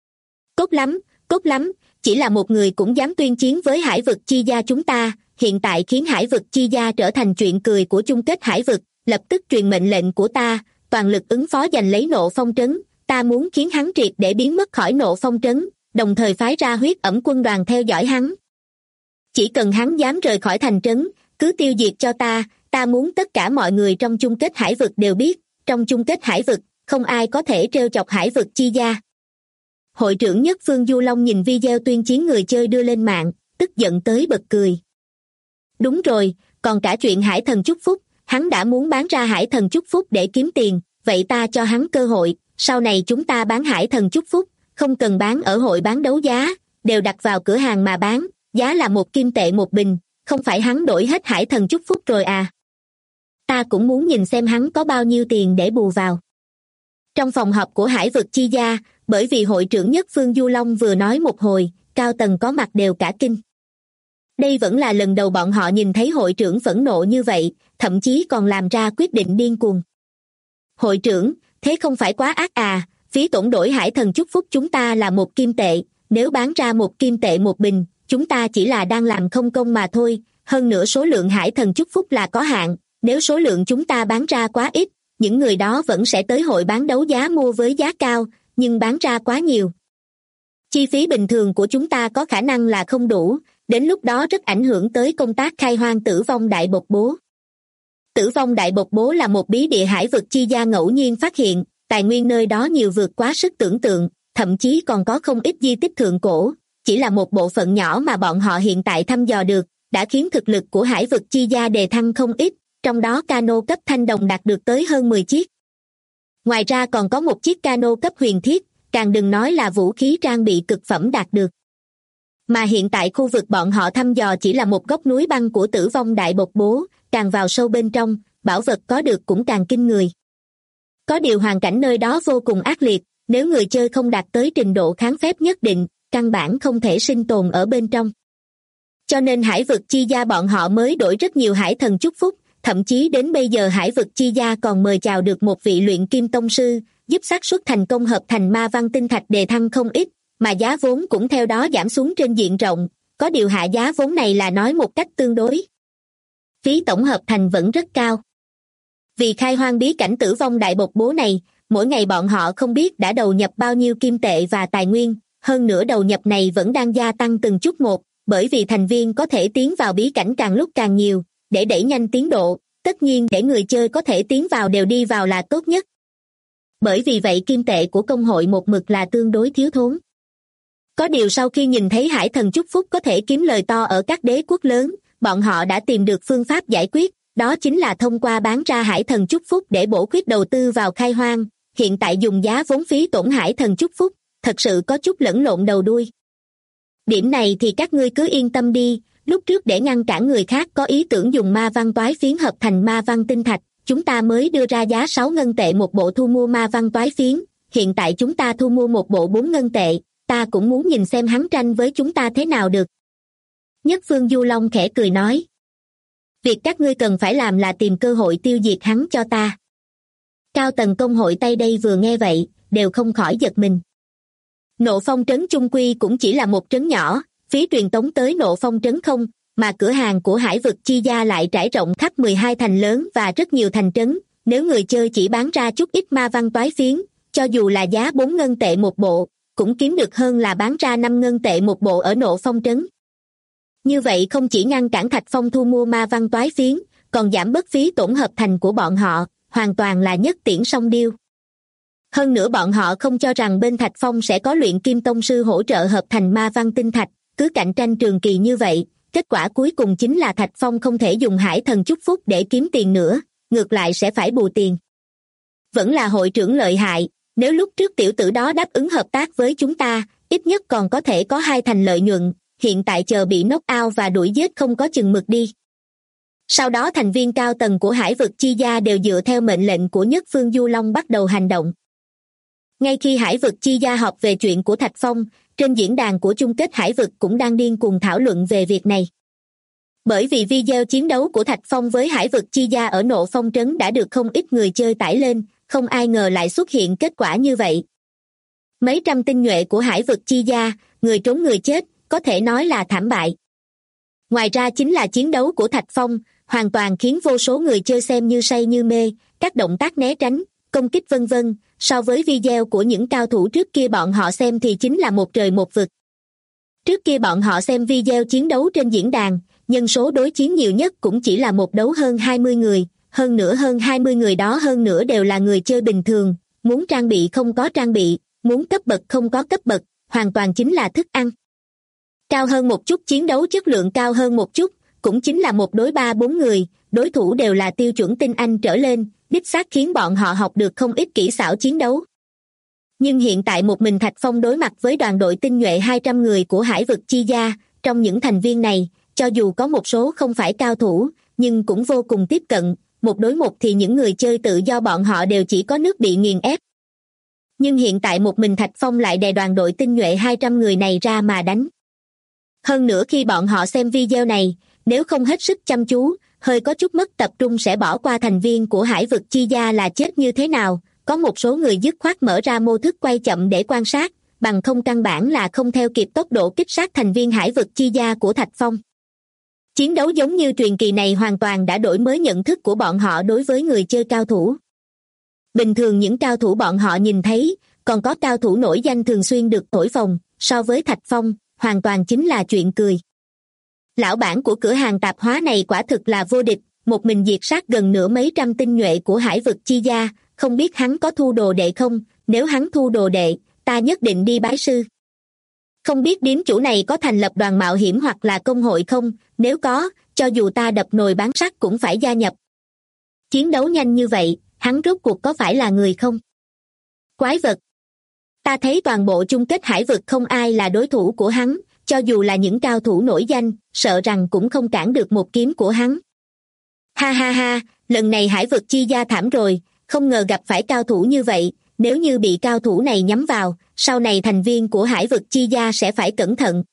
Tốt lắm, chỉ là một người cũng dám tuyên chiến với hải vực chi gia chúng ta, hiện tại khiến hải vực chi gia trở thành chuyện cười của chung kết hải vực, lập tức truyền mệnh lệnh của ta, toàn lực ứng phó giành lấy Nộ Phong trấn, ta muốn khiến hắn triệt để biến mất khỏi Nộ Phong trấn, đồng thời phái ra huyết ẩm quân đoàn theo dõi hắn. Chỉ cần hắn dám rời khỏi thành trấn, cứ tiêu diệt cho ta muốn tất cả mọi người trong chung kết hải vực đều biết, trong chung kết hải vực, không ai có thể trêu chọc hải vực chi gia. Hội trưởng Nhất Phương Du Long nhìn video tuyên chiến người chơi đưa lên mạng, tức giận tới bật cười. Đúng rồi, còn cả chuyện hải thần chúc phúc, hắn đã muốn bán ra hải thần chúc phúc để kiếm tiền, vậy ta cho hắn cơ hội, sau này chúng ta bán hải thần chúc phúc, không cần bán ở hội bán đấu giá, đều đặt vào cửa hàng mà bán, giá là 1 kim tệ 1 bình, không phải hắn đổi hết hải thần chúc phúc rồi à? Ta cũng muốn nhìn xem hắn có bao nhiêu tiền để bù vào. Trong phòng họp của hải vực chi gia, bởi vì hội trưởng Nhất Phương Du Long vừa nói một hồi, cao tầng có mặt đều cả kinh. Đây vẫn là lần đầu bọn họ nhìn thấy hội trưởng phẫn nộ như vậy, thậm chí còn làm ra quyết định điên cuồng. Hội trưởng, thế không phải quá ác à, phí tổn đổi hải thần chúc phúc chúng ta là 1 kim tệ, nếu bán ra 1 kim tệ 1 bình, chúng ta chỉ là đang làm không công mà thôi, hơn nữa số lượng hải thần chúc phúc là có hạn, nếu số lượng chúng ta bán ra quá ít, những người đó vẫn sẽ tới hội bán đấu giá mua với giá cao, nhưng bán ra quá nhiều. Chi phí bình thường của chúng ta có khả năng là không đủ, đến lúc đó rất ảnh hưởng tới công tác khai hoang Tử Vong Đại Bộc Bố. Tử Vong Đại Bộc Bố là một bí địa hải vực chi gia ngẫu nhiên phát hiện, tài nguyên nơi đó nhiều vượt quá sức tưởng tượng, thậm chí còn có không ít di tích thượng cổ, chỉ là một bộ phận nhỏ mà bọn họ hiện tại thăm dò được, đã khiến thực lực của hải vực chi gia đề thăng không ít, trong đó cano cấp thanh đồng đạt được tới hơn 10 chiếc. Ngoài ra còn có một chiếc cano cấp huyền thiết, càng đừng nói là vũ khí trang bị cực phẩm đạt được. Mà hiện tại khu vực bọn họ thăm dò chỉ là một góc núi băng của Tử Vong Đại Bộc Bố, càng vào sâu bên trong, bảo vật có được cũng càng kinh người. Có điều hoàn cảnh nơi đó vô cùng ác liệt, nếu người chơi không đạt tới trình độ kháng phép nhất định, căn bản không thể sinh tồn ở bên trong. Cho nên hải vực chi gia bọn họ mới đổi rất nhiều hải thần chúc phúc, thậm chí đến bây giờ hải vực chi gia còn mời chào được một vị luyện kim tông sư, giúp xác suất thành công hợp thành ma văn tinh thạch đề thăng không ít, mà giá vốn cũng theo đó giảm xuống trên diện rộng, có điều hạ giá vốn này là nói một cách tương đối. Phí tổng hợp thành vẫn rất cao. Vì khai hoang bí cảnh Tử Vong Đại Bộc Bố này, mỗi ngày bọn họ không biết đã đầu nhập bao nhiêu kim tệ và tài nguyên, hơn nữa đầu nhập này vẫn đang gia tăng từng chút một, bởi vì thành viên có thể tiến vào bí cảnh càng lúc càng nhiều, để đẩy nhanh tiến độ, tất nhiên để người chơi có thể tiến vào đều đi vào là tốt nhất. bởi vì vậy kim tệ của công hội một mực là tương đối thiếu thốn. Có điều sau khi nhìn thấy hải thần chúc phúc có thể kiếm lời to ở các đế quốc lớn, bọn họ đã tìm được phương pháp giải quyết, đó chính là thông qua bán ra hải thần chúc phúc để bổ khuyết đầu tư vào khai hoang. Hiện tại dùng giá vốn phí tổn hải thần chúc phúc, thật sự có chút lẫn lộn đầu đuôi. Điểm này thì các ngươi cứ yên tâm đi, lúc trước để ngăn cản người khác có ý tưởng dùng ma văn toái phiến hợp thành ma văn tinh thạch, chúng ta mới đưa ra giá 6 ngân tệ một bộ thu mua ma văn toái phiến, hiện tại chúng ta thu mua một bộ 4 ngân tệ, ta cũng muốn nhìn xem hắn tranh với chúng ta thế nào được. Nhất Phương Du Long khẽ cười nói. Việc các ngươi cần phải làm là tìm cơ hội tiêu diệt hắn cho ta. Cao tầng công hội Tây đây vừa nghe vậy, đều không khỏi giật mình. Nộ Phong trấn chung quy cũng chỉ là một trấn nhỏ, phí truyền tống tới Nộ Phong trấn không, mà cửa hàng của Hải Vực Chi Gia lại trải rộng khắp 12 thành lớn và rất nhiều thành trấn, nếu người chơi chỉ bán ra chút ít ma văn toái phiến, cho dù là giá 4 ngân tệ một bộ, cũng kiếm được hơn là bán ra 5 ngân tệ một bộ ở Nộ Phong trấn. Như vậy không chỉ ngăn cản Thạch Phong thu mua ma văn toái phiến, còn giảm bớt phí tổn hợp thành của bọn họ, hoàn toàn là nhất tiễn song điêu. Hơn nữa bọn họ không cho rằng bên Thạch Phong sẽ có luyện kim tông sư hỗ trợ hợp thành ma văn tinh thạch, cứ cạnh tranh trường kỳ như vậy, kết quả cuối cùng chính là Thạch Phong không thể dùng hải thần chúc phúc để kiếm tiền nữa, ngược lại sẽ phải bù tiền. Vẫn là hội trưởng lợi hại, nếu lúc trước tiểu tử đó đáp ứng hợp tác với chúng ta, ít nhất còn có thể có 2 thành lợi nhuận, hiện tại chờ bị knock out và đuổi giết không có chừng mực đi. Sau đó thành viên cao tầng của Hải Vực Chi Gia đều dựa theo mệnh lệnh của Nhất Phương Du Long bắt đầu hành động. Ngay khi Hải Vực Chi Gia họp về chuyện của Thạch Phong, trên diễn đàn của chung kết Hải Vực cũng đang điên cuồng thảo luận về việc này. Bởi vì video chiến đấu của Thạch Phong với Hải Vực Chi Gia ở Nộ Phong trấn đã được không ít người chơi tải lên, không ai ngờ lại xuất hiện kết quả như vậy. Mấy trăm tinh nhuệ của Hải Vực Chi Gia, người trốn người chết, có thể nói là thảm bại. Ngoài ra chính là chiến đấu của Thạch Phong, hoàn toàn khiến vô số người chơi xem như say như mê, các động tác né tránh, công kích vân vân, so với video của những cao thủ trước kia bọn họ xem thì chính là một trời một vực. Trước kia bọn họ xem video chiến đấu trên diễn đàn, nhân số đối chiến nhiều nhất cũng chỉ là một đấu hơn 20 người, hơn nữa hơn 20 người đó hơn nữa đều là người chơi bình thường, muốn trang bị không có trang bị, muốn cấp bậc không có cấp bậc, hoàn toàn chính là thức ăn. Cao hơn một chút chiến đấu chất lượng cao hơn một chút, cũng chính là một đối 3-4 người, đối thủ đều là tiêu chuẩn tinh anh trở lên, đích xác khiến bọn họ học được không ít kỹ xảo chiến đấu. Nhưng hiện tại một mình Thạch Phong đối mặt với đoàn đội tinh nhuệ 200 người của Hải Vực Chi Gia, trong những thành viên này, cho dù có một số không phải cao thủ, nhưng cũng vô cùng tiếp cận, một đối một thì những người chơi tự do bọn họ đều chỉ có nước bị nghiền ép. Nhưng hiện tại một mình Thạch Phong lại đè đoàn đội tinh nhuệ 200 người này ra mà đánh. Hơn nữa khi bọn họ xem video này, nếu không hết sức chăm chú, hơi có chút mất tập trung sẽ bỏ qua thành viên của Hải Vực Chi Gia là chết như thế nào, có một số người dứt khoát mở ra mô thức quay chậm để quan sát, bằng không căn bản là không theo kịp tốc độ kích sát thành viên Hải Vực Chi Gia của Thạch Phong. Chiến đấu giống như truyền kỳ này hoàn toàn đã đổi mới nhận thức của bọn họ đối với người chơi cao thủ. Bình thường những cao thủ bọn họ nhìn thấy, còn có cao thủ nổi danh thường xuyên được thổi phồng, so với Thạch Phong, hoàn toàn chính là chuyện cười. Lão bản của cửa hàng tạp hóa này quả thực là vô địch, một mình diệt sát gần nửa mấy trăm tinh nhuệ của Hải Vực Chi Gia, không biết hắn có thu đồ đệ không, nếu hắn thu đồ đệ, ta nhất định đi bái sư. Không biết điếm chủ này có thành lập đoàn mạo hiểm hoặc là công hội không, nếu có, cho dù ta đập nồi bán sắt cũng phải gia nhập. Chiến đấu nhanh như vậy, hắn rốt cuộc có phải là người không? Quái vật! Ta thấy toàn bộ chung kết Hải Vực không ai là đối thủ của hắn, cho dù là những cao thủ nổi danh, sợ rằng cũng không cản được một kiếm của hắn. Ha ha ha, lần này Hải Vực Chi Gia thảm rồi, không ngờ gặp phải cao thủ như vậy, nếu như bị cao thủ này nhắm vào, sau này thành viên của Hải Vực Chi Gia sẽ phải cẩn thận.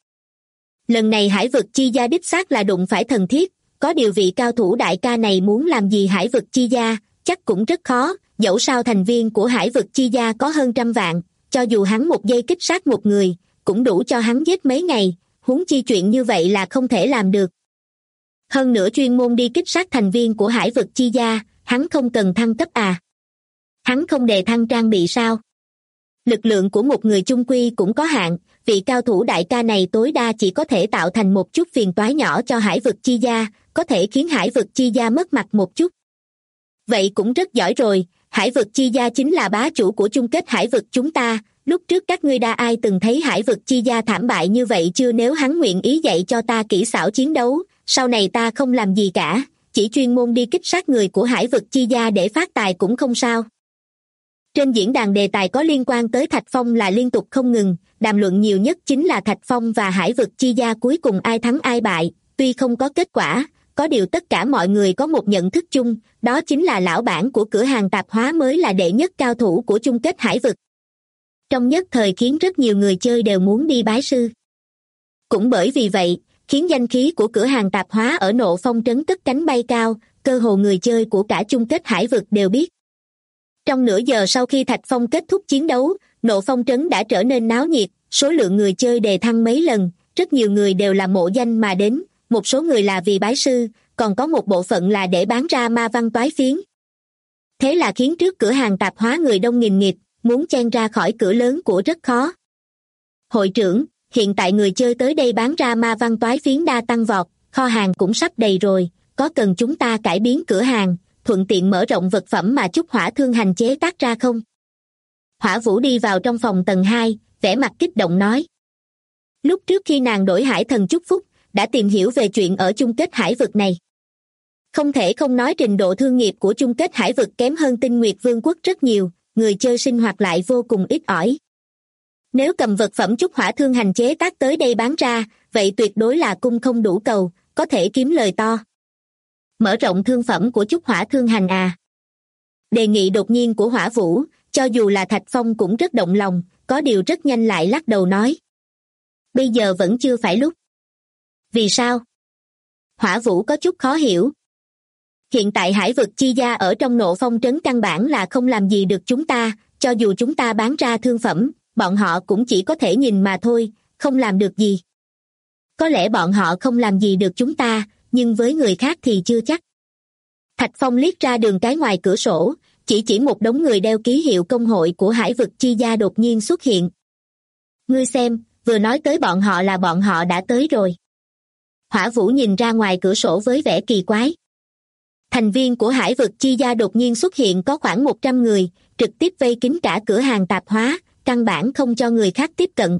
Lần này Hải Vực Chi Gia đích xác là đụng phải thần thiết, có điều vị cao thủ đại ca này muốn làm gì Hải Vực Chi Gia, chắc cũng rất khó, dẫu sao thành viên của Hải Vực Chi Gia có hơn 100 vạn, cho dù hắn một giây kích sát một người, cũng đủ cho hắn giết mấy ngày, huống chi chuyện như vậy là không thể làm được. Hơn nữa chuyên môn đi kích sát thành viên của Hải Vực Chi Gia, hắn không cần thăng cấp à? Hắn không đề thăng trang bị sao? Lực lượng của một người chung quy cũng có hạn, vị cao thủ đại ca này tối đa chỉ có thể tạo thành một chút phiền toái nhỏ cho Hải Vực Chi Gia, có thể khiến Hải Vực Chi Gia mất mặt một chút. Vậy cũng rất giỏi rồi, hải vực chi gia chính là bá chủ của chung kết hải vực chúng ta, lúc trước các ngươi đa ai từng thấy hải vực chi gia thảm bại như vậy chưa? Nếu hắn nguyện ý dạy cho ta kỹ xảo chiến đấu, sau này ta không làm gì cả, chỉ chuyên môn đi kích sát người của hải vực chi gia để phát tài cũng không sao. Trên diễn đàn đề tài có liên quan tới Thạch Phong là liên tục không ngừng, đàm luận nhiều nhất chính là Thạch Phong và hải vực chi gia cuối cùng ai thắng ai bại, tuy không có kết quả, có điều tất cả mọi người có một nhận thức chung, đó chính là lão bản của cửa hàng tạp hóa mới là đệ nhất cao thủ của chung kết hải vực. Trong nhất thời khiến rất nhiều người chơi đều muốn đi bái sư. Cũng bởi vì vậy, khiến danh khí của cửa hàng tạp hóa ở Nộ Phong trấn cất cánh bay cao, cơ hồ người chơi của cả chung kết hải vực đều biết. Trong nửa giờ sau khi Thạch Phong kết thúc chiến đấu, Nộ Phong trấn đã trở nên náo nhiệt, số lượng người chơi đề thăng mấy lần, rất nhiều người đều là mộ danh mà đến, một số người là vì bái sư, còn có một bộ phận là để bán ra ma văn toái phiến. Thế là khiến trước cửa hàng tạp hóa người đông nghìn nghịt, muốn chen ra khỏi cửa lớn của rất khó. Hội trưởng, hiện tại người chơi tới đây bán ra ma văn toái phiến đa tăng vọt, kho hàng cũng sắp đầy rồi, có cần chúng ta cải biến cửa hàng, thuận tiện mở rộng vật phẩm mà Chúc Hỏa Thương Hành chế tác ra không? Hỏa Vũ đi vào trong phòng tầng 2, vẻ mặt kích động nói. Lúc trước khi nàng đổi hải thần chúc phúc, đã tìm hiểu về chuyện ở chung kết hải vực này. Không thể không nói trình độ thương nghiệp của chung kết hải vực kém hơn Tinh Nguyệt Vương quốc rất nhiều, người chơi sinh hoạt lại vô cùng ít ỏi. Nếu cầm vật phẩm Chúc Hỏa Thương Hành chế tác tới đây bán ra, vậy tuyệt đối là cung không đủ cầu, có thể kiếm lời to. Mở rộng thương phẩm của Chúc Hỏa Thương Hành à? Đề nghị đột nhiên của Hỏa Vũ, cho dù là Thạch Phong cũng rất động lòng, có điều rất nhanh lại lắc đầu nói. Bây giờ vẫn chưa phải lúc. Vì sao? Hỏa Vũ có chút khó hiểu. Hiện tại hải vực chi gia ở trong Nộ Phong trấn căn bản là không làm gì được chúng ta, cho dù chúng ta bán ra thương phẩm, bọn họ cũng chỉ có thể nhìn mà thôi, không làm được gì. Có lẽ bọn họ không làm gì được chúng ta, nhưng với người khác thì chưa chắc. Thạch Phong liếc ra đường cái ngoài cửa sổ, chỉ một đống người đeo ký hiệu công hội của hải vực chi gia đột nhiên xuất hiện. Ngươi xem, vừa nói tới bọn họ là bọn họ đã tới rồi. Hỏa Vũ nhìn ra ngoài cửa sổ với vẻ kỳ quái. Thành viên của hải vực chi gia đột nhiên xuất hiện có khoảng 100 người, trực tiếp vây kín cả cửa hàng tạp hóa, căn bản không cho người khác tiếp cận.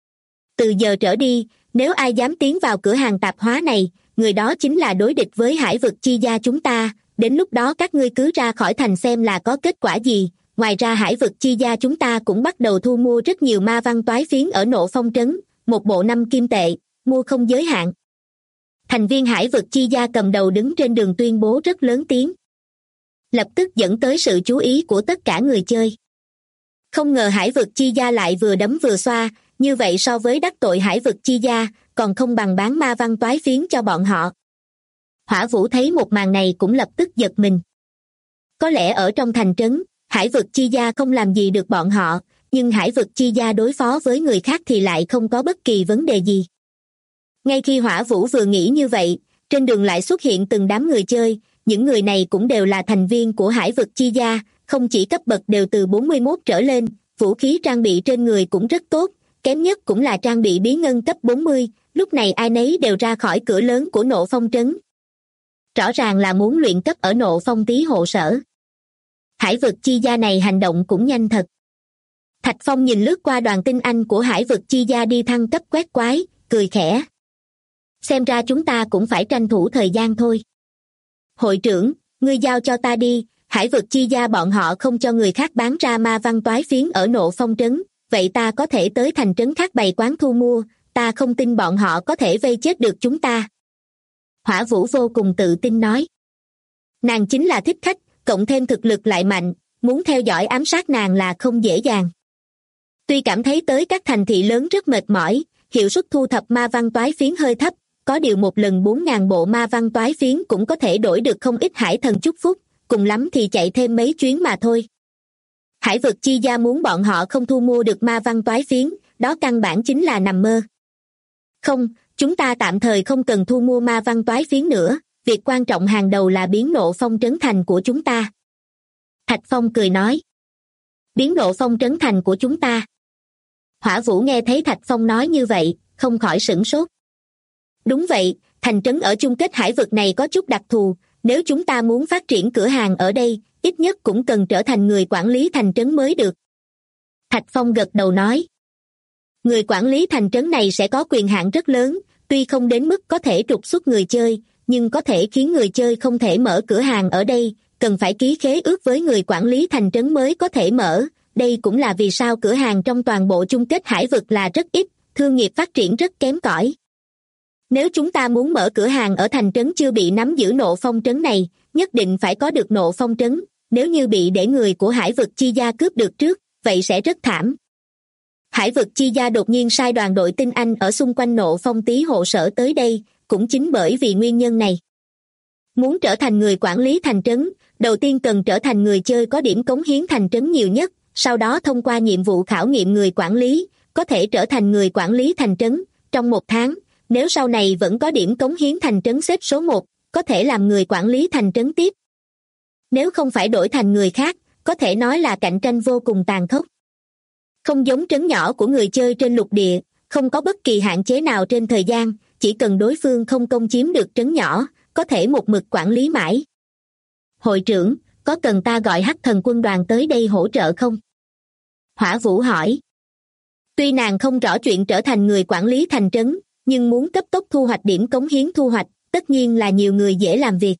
Từ giờ trở đi, nếu ai dám tiến vào cửa hàng tạp hóa này, người đó chính là đối địch với hải vực chi gia chúng ta, đến lúc đó các ngươi cứ ra khỏi thành xem là có kết quả gì. Ngoài ra hải vực chi gia chúng ta cũng bắt đầu thu mua rất nhiều ma văn toái phiến ở Nộ Phong trấn, một bộ 5 kim tệ, mua không giới hạn. Thành viên hải vực chi gia cầm đầu đứng trên đường tuyên bố rất lớn tiếng. Lập tức dẫn tới sự chú ý của tất cả người chơi. Không ngờ hải vực chi gia lại vừa đấm vừa xoa, như vậy so với đắc tội hải vực chi gia, còn không bằng bán ma văn toái phiến cho bọn họ. Hỏa Vũ thấy một màn này cũng lập tức giật mình. Có lẽ ở trong thành trấn, hải vực chi gia không làm gì được bọn họ, nhưng hải vực chi gia đối phó với người khác thì lại không có bất kỳ vấn đề gì. Ngay khi Hỏa Vũ vừa nghĩ như vậy, trên đường lại xuất hiện từng đám người chơi, những người này cũng đều là thành viên của hải vực chi gia, không chỉ cấp bậc đều từ 41 trở lên, vũ khí trang bị trên người cũng rất tốt, kém nhất cũng là trang bị bí ngân cấp 40, lúc này ai nấy đều ra khỏi cửa lớn của Nộ Phong trấn. Rõ ràng là muốn luyện cấp ở Nộ Phong tí hộ sở. Hải vực chi gia này hành động cũng nhanh thật. Thạch Phong nhìn lướt qua đoàn tinh anh của hải vực chi gia đi thăng cấp quét quái, cười khẽ. Xem ra chúng ta cũng phải tranh thủ thời gian thôi. Hội trưởng, ngươi giao cho ta đi, hải vực chi gia bọn họ không cho người khác bán ra ma văn toái phiến ở Nộ Phong trấn, vậy ta có thể tới thành trấn khác bày quán thu mua, ta không tin bọn họ có thể vây chết được chúng ta. Hỏa Vũ vô cùng tự tin nói. Nàng chính là thích khách, cộng thêm thực lực lại mạnh, muốn theo dõi ám sát nàng là không dễ dàng. Tuy cảm thấy tới các thành thị lớn rất mệt mỏi, hiệu suất thu thập ma văn toái phiến hơi thấp, có điều một lần 4.000 bộ ma văn toái phiến cũng có thể đổi được không ít hải thần chúc phúc, cùng lắm thì chạy thêm mấy chuyến mà thôi. Hải vực chi gia muốn bọn họ không thu mua được ma văn toái phiến, đó căn bản chính là nằm mơ. Không, chúng ta tạm thời không cần thu mua ma văn toái phiến nữa, việc quan trọng hàng đầu là biến Nộ Phong trấn thành của chúng ta. Thạch Phong cười nói. Biến Nộ Phong trấn thành của chúng ta. Hỏa Vũ nghe thấy Thạch Phong nói như vậy, không khỏi sửng sốt. Đúng vậy, thành trấn ở chung kết hải vực này có chút đặc thù, nếu chúng ta muốn phát triển cửa hàng ở đây, ít nhất cũng cần trở thành người quản lý thành trấn mới được. Thạch Phong gật đầu nói. Người quản lý thành trấn này sẽ có quyền hạn rất lớn, tuy không đến mức có thể trục xuất người chơi, nhưng có thể khiến người chơi không thể mở cửa hàng ở đây, cần phải ký khế ước với người quản lý thành trấn mới có thể mở. Đây cũng là vì sao cửa hàng trong toàn bộ chung kết hải vực là rất ít, thương nghiệp phát triển rất kém cỏi. Nếu chúng ta muốn mở cửa hàng ở thành trấn chưa bị nắm giữ Nộ Phong trấn này, nhất định phải có được Nộ Phong trấn, nếu như bị để người của hải vực chi gia cướp được trước, vậy sẽ rất thảm. Hải vực chi gia đột nhiên sai đoàn đội tinh anh ở xung quanh Nộ Phong tí hộ sở tới đây, cũng chính bởi vì nguyên nhân này. Muốn trở thành người quản lý thành trấn, đầu tiên cần trở thành người chơi có điểm cống hiến thành trấn nhiều nhất, sau đó thông qua nhiệm vụ khảo nghiệm người quản lý, có thể trở thành người quản lý thành trấn. Trong 1 tháng, nếu sau này vẫn có điểm cống hiến thành trấn xếp số 1, có thể làm người quản lý thành trấn tiếp. Nếu không phải đổi thành người khác, có thể nói là cạnh tranh vô cùng tàn khốc. Không giống trấn nhỏ của người chơi trên lục địa, không có bất kỳ hạn chế nào trên thời gian, chỉ cần đối phương không công chiếm được trấn nhỏ, có thể một mực quản lý mãi. Hội trưởng, có cần ta gọi Hắc Thần quân đoàn tới đây hỗ trợ không? Hỏa Vũ hỏi. Tuy nàng không rõ chuyện trở thành người quản lý thành trấn, nhưng muốn cấp tốc thu hoạch điểm cống hiến thu hoạch, tất nhiên là nhiều người dễ làm việc.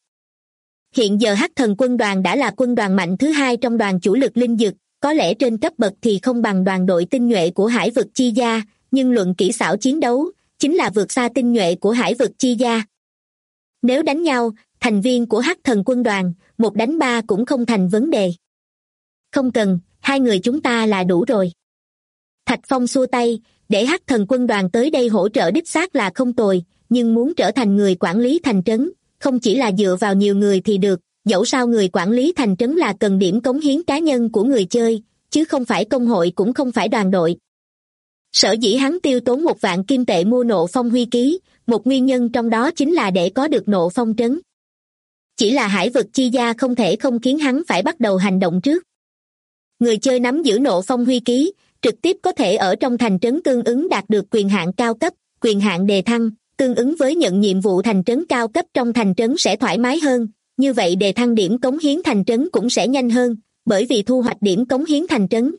Hiện giờ Hắc Thần quân đoàn đã là quân đoàn mạnh thứ 2 trong đoàn chủ lực linh dực, có lẽ trên cấp bậc thì không bằng đoàn đội tinh nhuệ của hải vực chi gia, nhưng luận kỹ xảo chiến đấu, chính là vượt xa tinh nhuệ của hải vực chi gia. Nếu đánh nhau, thành viên của Hắc Thần quân đoàn, 1 đánh 3 cũng không thành vấn đề. Không cần, 2 người chúng ta là đủ rồi. Thạch Phong xua tay, để Hắc Thần quân đoàn tới đây hỗ trợ đích xác là không tồi, nhưng muốn trở thành người quản lý thành trấn, không chỉ là dựa vào nhiều người thì được, dẫu sao người quản lý thành trấn là cần điểm cống hiến cá nhân của người chơi, chứ không phải công hội cũng không phải đoàn đội. Sở dĩ hắn tiêu tốn 1 vạn kim tệ mua Nộ Phong huy ký, một nguyên nhân trong đó chính là để có được Nộ Phong trấn. Chỉ là hải vực chi gia không thể không khiến hắn phải bắt đầu hành động trước. Người chơi nắm giữ Nộ Phong huy ký, trực tiếp có thể ở trong thành trấn tương ứng đạt được quyền hạn cao cấp, quyền hạn đề thăng, tương ứng với nhận nhiệm vụ thành trấn cao cấp trong thành trấn sẽ thoải mái hơn, như vậy đề thăng điểm cống hiến thành trấn cũng sẽ nhanh hơn, bởi vì thu hoạch điểm cống hiến thành trấn.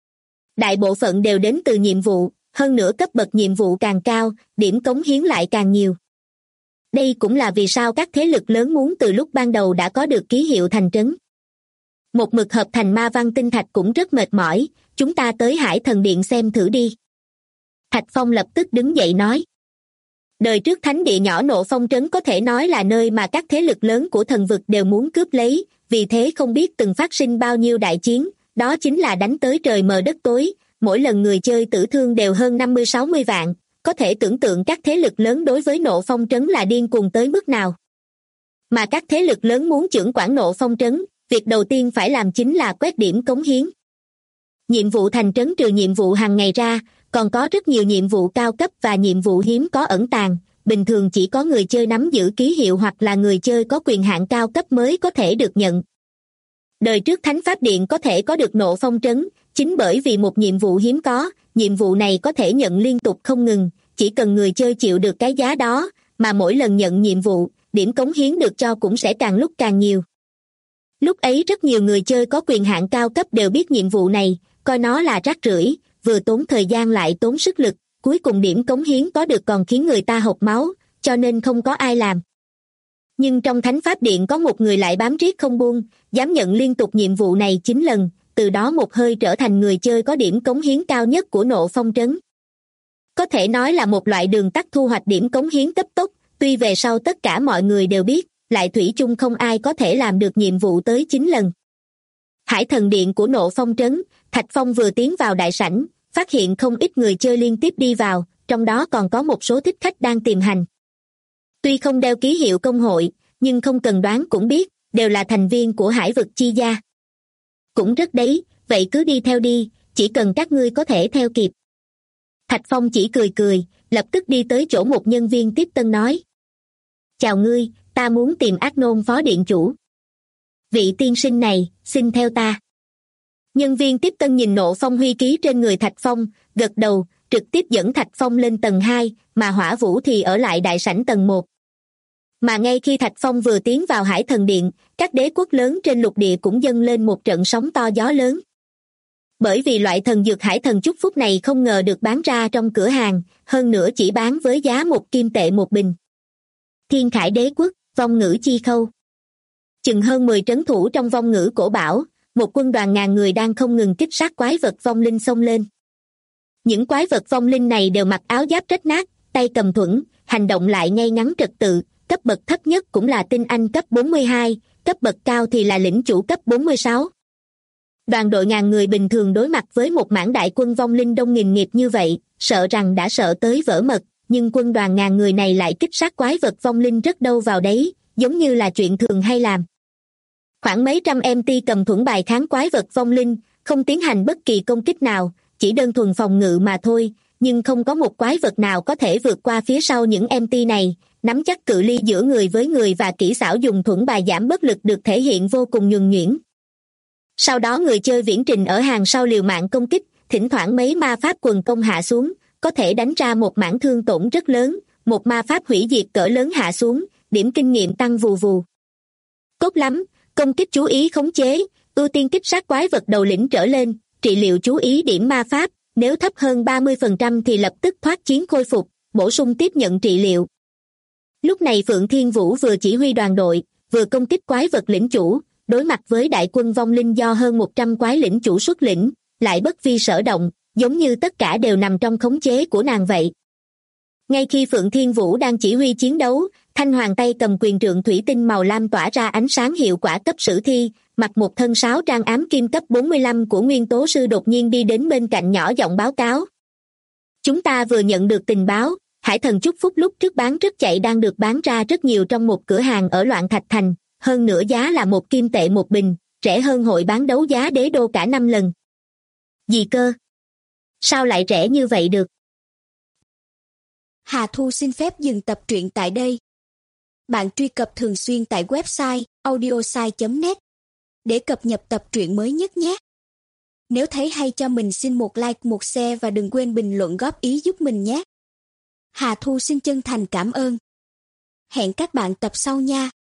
Đại bộ phận đều đến từ nhiệm vụ, hơn nữa cấp bậc nhiệm vụ càng cao, điểm cống hiến lại càng nhiều. Đây cũng là vì sao các thế lực lớn muốn từ lúc ban đầu đã có được ký hiệu thành trấn. Một mực hợp thành ma văn tinh thạch cũng rất mệt mỏi, chúng ta tới Hải Thần Điện xem thử đi. Thạch Phong lập tức đứng dậy nói. Đời trước thánh địa nhỏ Nộ Phong trấn có thể nói là nơi mà các thế lực lớn của thần vực đều muốn cướp lấy, vì thế không biết từng phát sinh bao nhiêu đại chiến, đó chính là đánh tới trời mờ đất tối, mỗi lần người chơi tử thương đều hơn 50-60 vạn, có thể tưởng tượng các thế lực lớn đối với Nộ Phong trấn là điên cuồng tới mức nào. Mà các thế lực lớn muốn chưởng quản Nộ Phong trấn, việc đầu tiên phải làm chính là quét điểm cống hiến. Nhiệm vụ thành trấn trừ nhiệm vụ hàng ngày ra, còn có rất nhiều nhiệm vụ cao cấp và nhiệm vụ hiếm có ẩn tàng, bình thường chỉ có người chơi nắm giữ ký hiệu hoặc là người chơi có quyền hạn cao cấp mới có thể được nhận. Đời trước Thánh Pháp Điện có thể có được Nộ Phong trấn, chính bởi vì một nhiệm vụ hiếm có, nhiệm vụ này có thể nhận liên tục không ngừng, chỉ cần người chơi chịu được cái giá đó, mà mỗi lần nhận nhiệm vụ, điểm cống hiến được cho cũng sẽ càng lúc càng nhiều. Lúc ấy rất nhiều người chơi có quyền hạn cao cấp đều biết nhiệm vụ này, coi nó là rác rưởi, vừa tốn thời gian lại tốn sức lực, cuối cùng điểm cống hiến có được còn khiến người ta hộc máu, cho nên không có ai làm. Nhưng trong Thánh Pháp Điện có một người lại bám riết không buông, dám nhận liên tục nhiệm vụ này 9 lần, từ đó một hơi trở thành người chơi có điểm cống hiến cao nhất của Nộ Phong trấn. Có thể nói là một loại đường tắt thu hoạch điểm cống hiến cấp tốc, tuy về sau tất cả mọi người đều biết, lại thủy chung không ai có thể làm được nhiệm vụ tới 9 lần. Hải Thần Điện của Nộ Phong trấn, Thạch Phong vừa tiến vào đại sảnh, phát hiện không ít người chơi liên tiếp đi vào, trong đó còn có một số thích khách đang tìm hành. Tuy không đeo ký hiệu công hội, nhưng không cần đoán cũng biết, đều là thành viên của hải vực chi gia. Cũng rất đấy, vậy cứ đi theo đi, chỉ cần các ngươi có thể theo kịp. Thạch Phong chỉ cười cười, lập tức đi tới chỗ một nhân viên tiếp tân nói. Chào ngươi, ta muốn tìm Ác Nôn phó điện chủ. Vị tiên sinh này, xin theo ta. Nhân viên tiếp tân nhìn Nộ Phong huy ký trên người Thạch Phong, gật đầu, trực tiếp dẫn Thạch Phong lên tầng 2, mà Hỏa Vũ thì ở lại đại sảnh tầng 1. Mà ngay khi Thạch Phong vừa tiến vào Hải Thần Điện, các đế quốc lớn trên lục địa cũng dâng lên một trận sóng to gió lớn. Bởi vì loại thần dược Hải Thần chúc phúc này không ngờ được bán ra trong cửa hàng, hơn nữa chỉ bán với giá 1 kim tệ một bình. Thiên Khải Đế Quốc, Vong Ngữ Chi Khâu. Chừng hơn 10 trấn thủ trong Vong Ngữ Cổ Bảo, một quân đoàn ngàn người đang không ngừng kích sát quái vật vong linh xông lên. Những quái vật vong linh này đều mặc áo giáp rách nát, tay cầm thuẫn, hành động lại ngay ngắn trật tự, cấp bậc thấp nhất cũng là tinh anh cấp 42, cấp bậc cao thì là lĩnh chủ cấp 46. Đoàn đội ngàn người bình thường đối mặt với một mảng đại quân vong linh đông nghìn nghịt như vậy, sợ rằng đã sợ tới vỡ mật, nhưng quân đoàn ngàn người này lại kích sát quái vật vong linh rất đâu vào đấy, giống như là chuyện thường hay làm. Khoảng mấy trăm MT cầm thuẫn bài kháng quái vật vong linh, không tiến hành bất kỳ công kích nào, chỉ đơn thuần phòng ngự mà thôi, nhưng không có một quái vật nào có thể vượt qua phía sau những MT này, nắm chắc cự ly giữa người với người và kỹ xảo dùng thuẫn bài giảm bất lực được thể hiện vô cùng nhuần nhuyễn. Sau đó người chơi viễn trình ở hàng sau liều mạng công kích, thỉnh thoảng mấy ma pháp quần công hạ xuống, có thể đánh ra một mảng thương tổn rất lớn, một ma pháp hủy diệt cỡ lớn hạ xuống, điểm kinh nghiệm tăng vù vù. Tốt lắm, công kích chú ý khống chế, ưu tiên kích sát quái vật đầu lĩnh trở lên, trị liệu chú ý điểm ma pháp, nếu thấp hơn 30% thì lập tức thoát chiến khôi phục, bổ sung tiếp nhận trị liệu. Lúc này Phượng Thiên Vũ vừa chỉ huy đoàn đội, vừa công kích quái vật lĩnh chủ, đối mặt với đại quân vong linh do hơn 100 quái lĩnh chủ xuất lĩnh, lại bất vi sở động, giống như tất cả đều nằm trong khống chế của nàng vậy. Ngay khi Phượng Thiên Vũ đang chỉ huy chiến đấu, Thanh Hoàng tay cầm quyền trượng thủy tinh màu lam tỏa ra ánh sáng hiệu quả cấp sử thi, mặc một thân sáo trang ám kim cấp 45 của nguyên tố sư đột nhiên đi đến bên cạnh nhỏ giọng báo cáo. Chúng ta vừa nhận được tình báo, Hải Thần chúc phúc lúc trước bán rất chạy đang được bán ra rất nhiều trong một cửa hàng ở Loạn Thạch Thành, hơn nữa giá là 1 kim tệ một bình, rẻ hơn hội bán đấu giá đế đô cả 5 lần. Gì cơ? Sao lại rẻ như vậy được? Hà Thu xin phép dừng tập truyện tại đây. Bạn truy cập thường xuyên tại website audiosai.net để cập nhật tập truyện mới nhất nhé. Nếu thấy hay cho mình xin một like, một share và đừng quên bình luận góp ý giúp mình nhé. Hà Thu xin chân thành cảm ơn. Hẹn các bạn tập sau nha.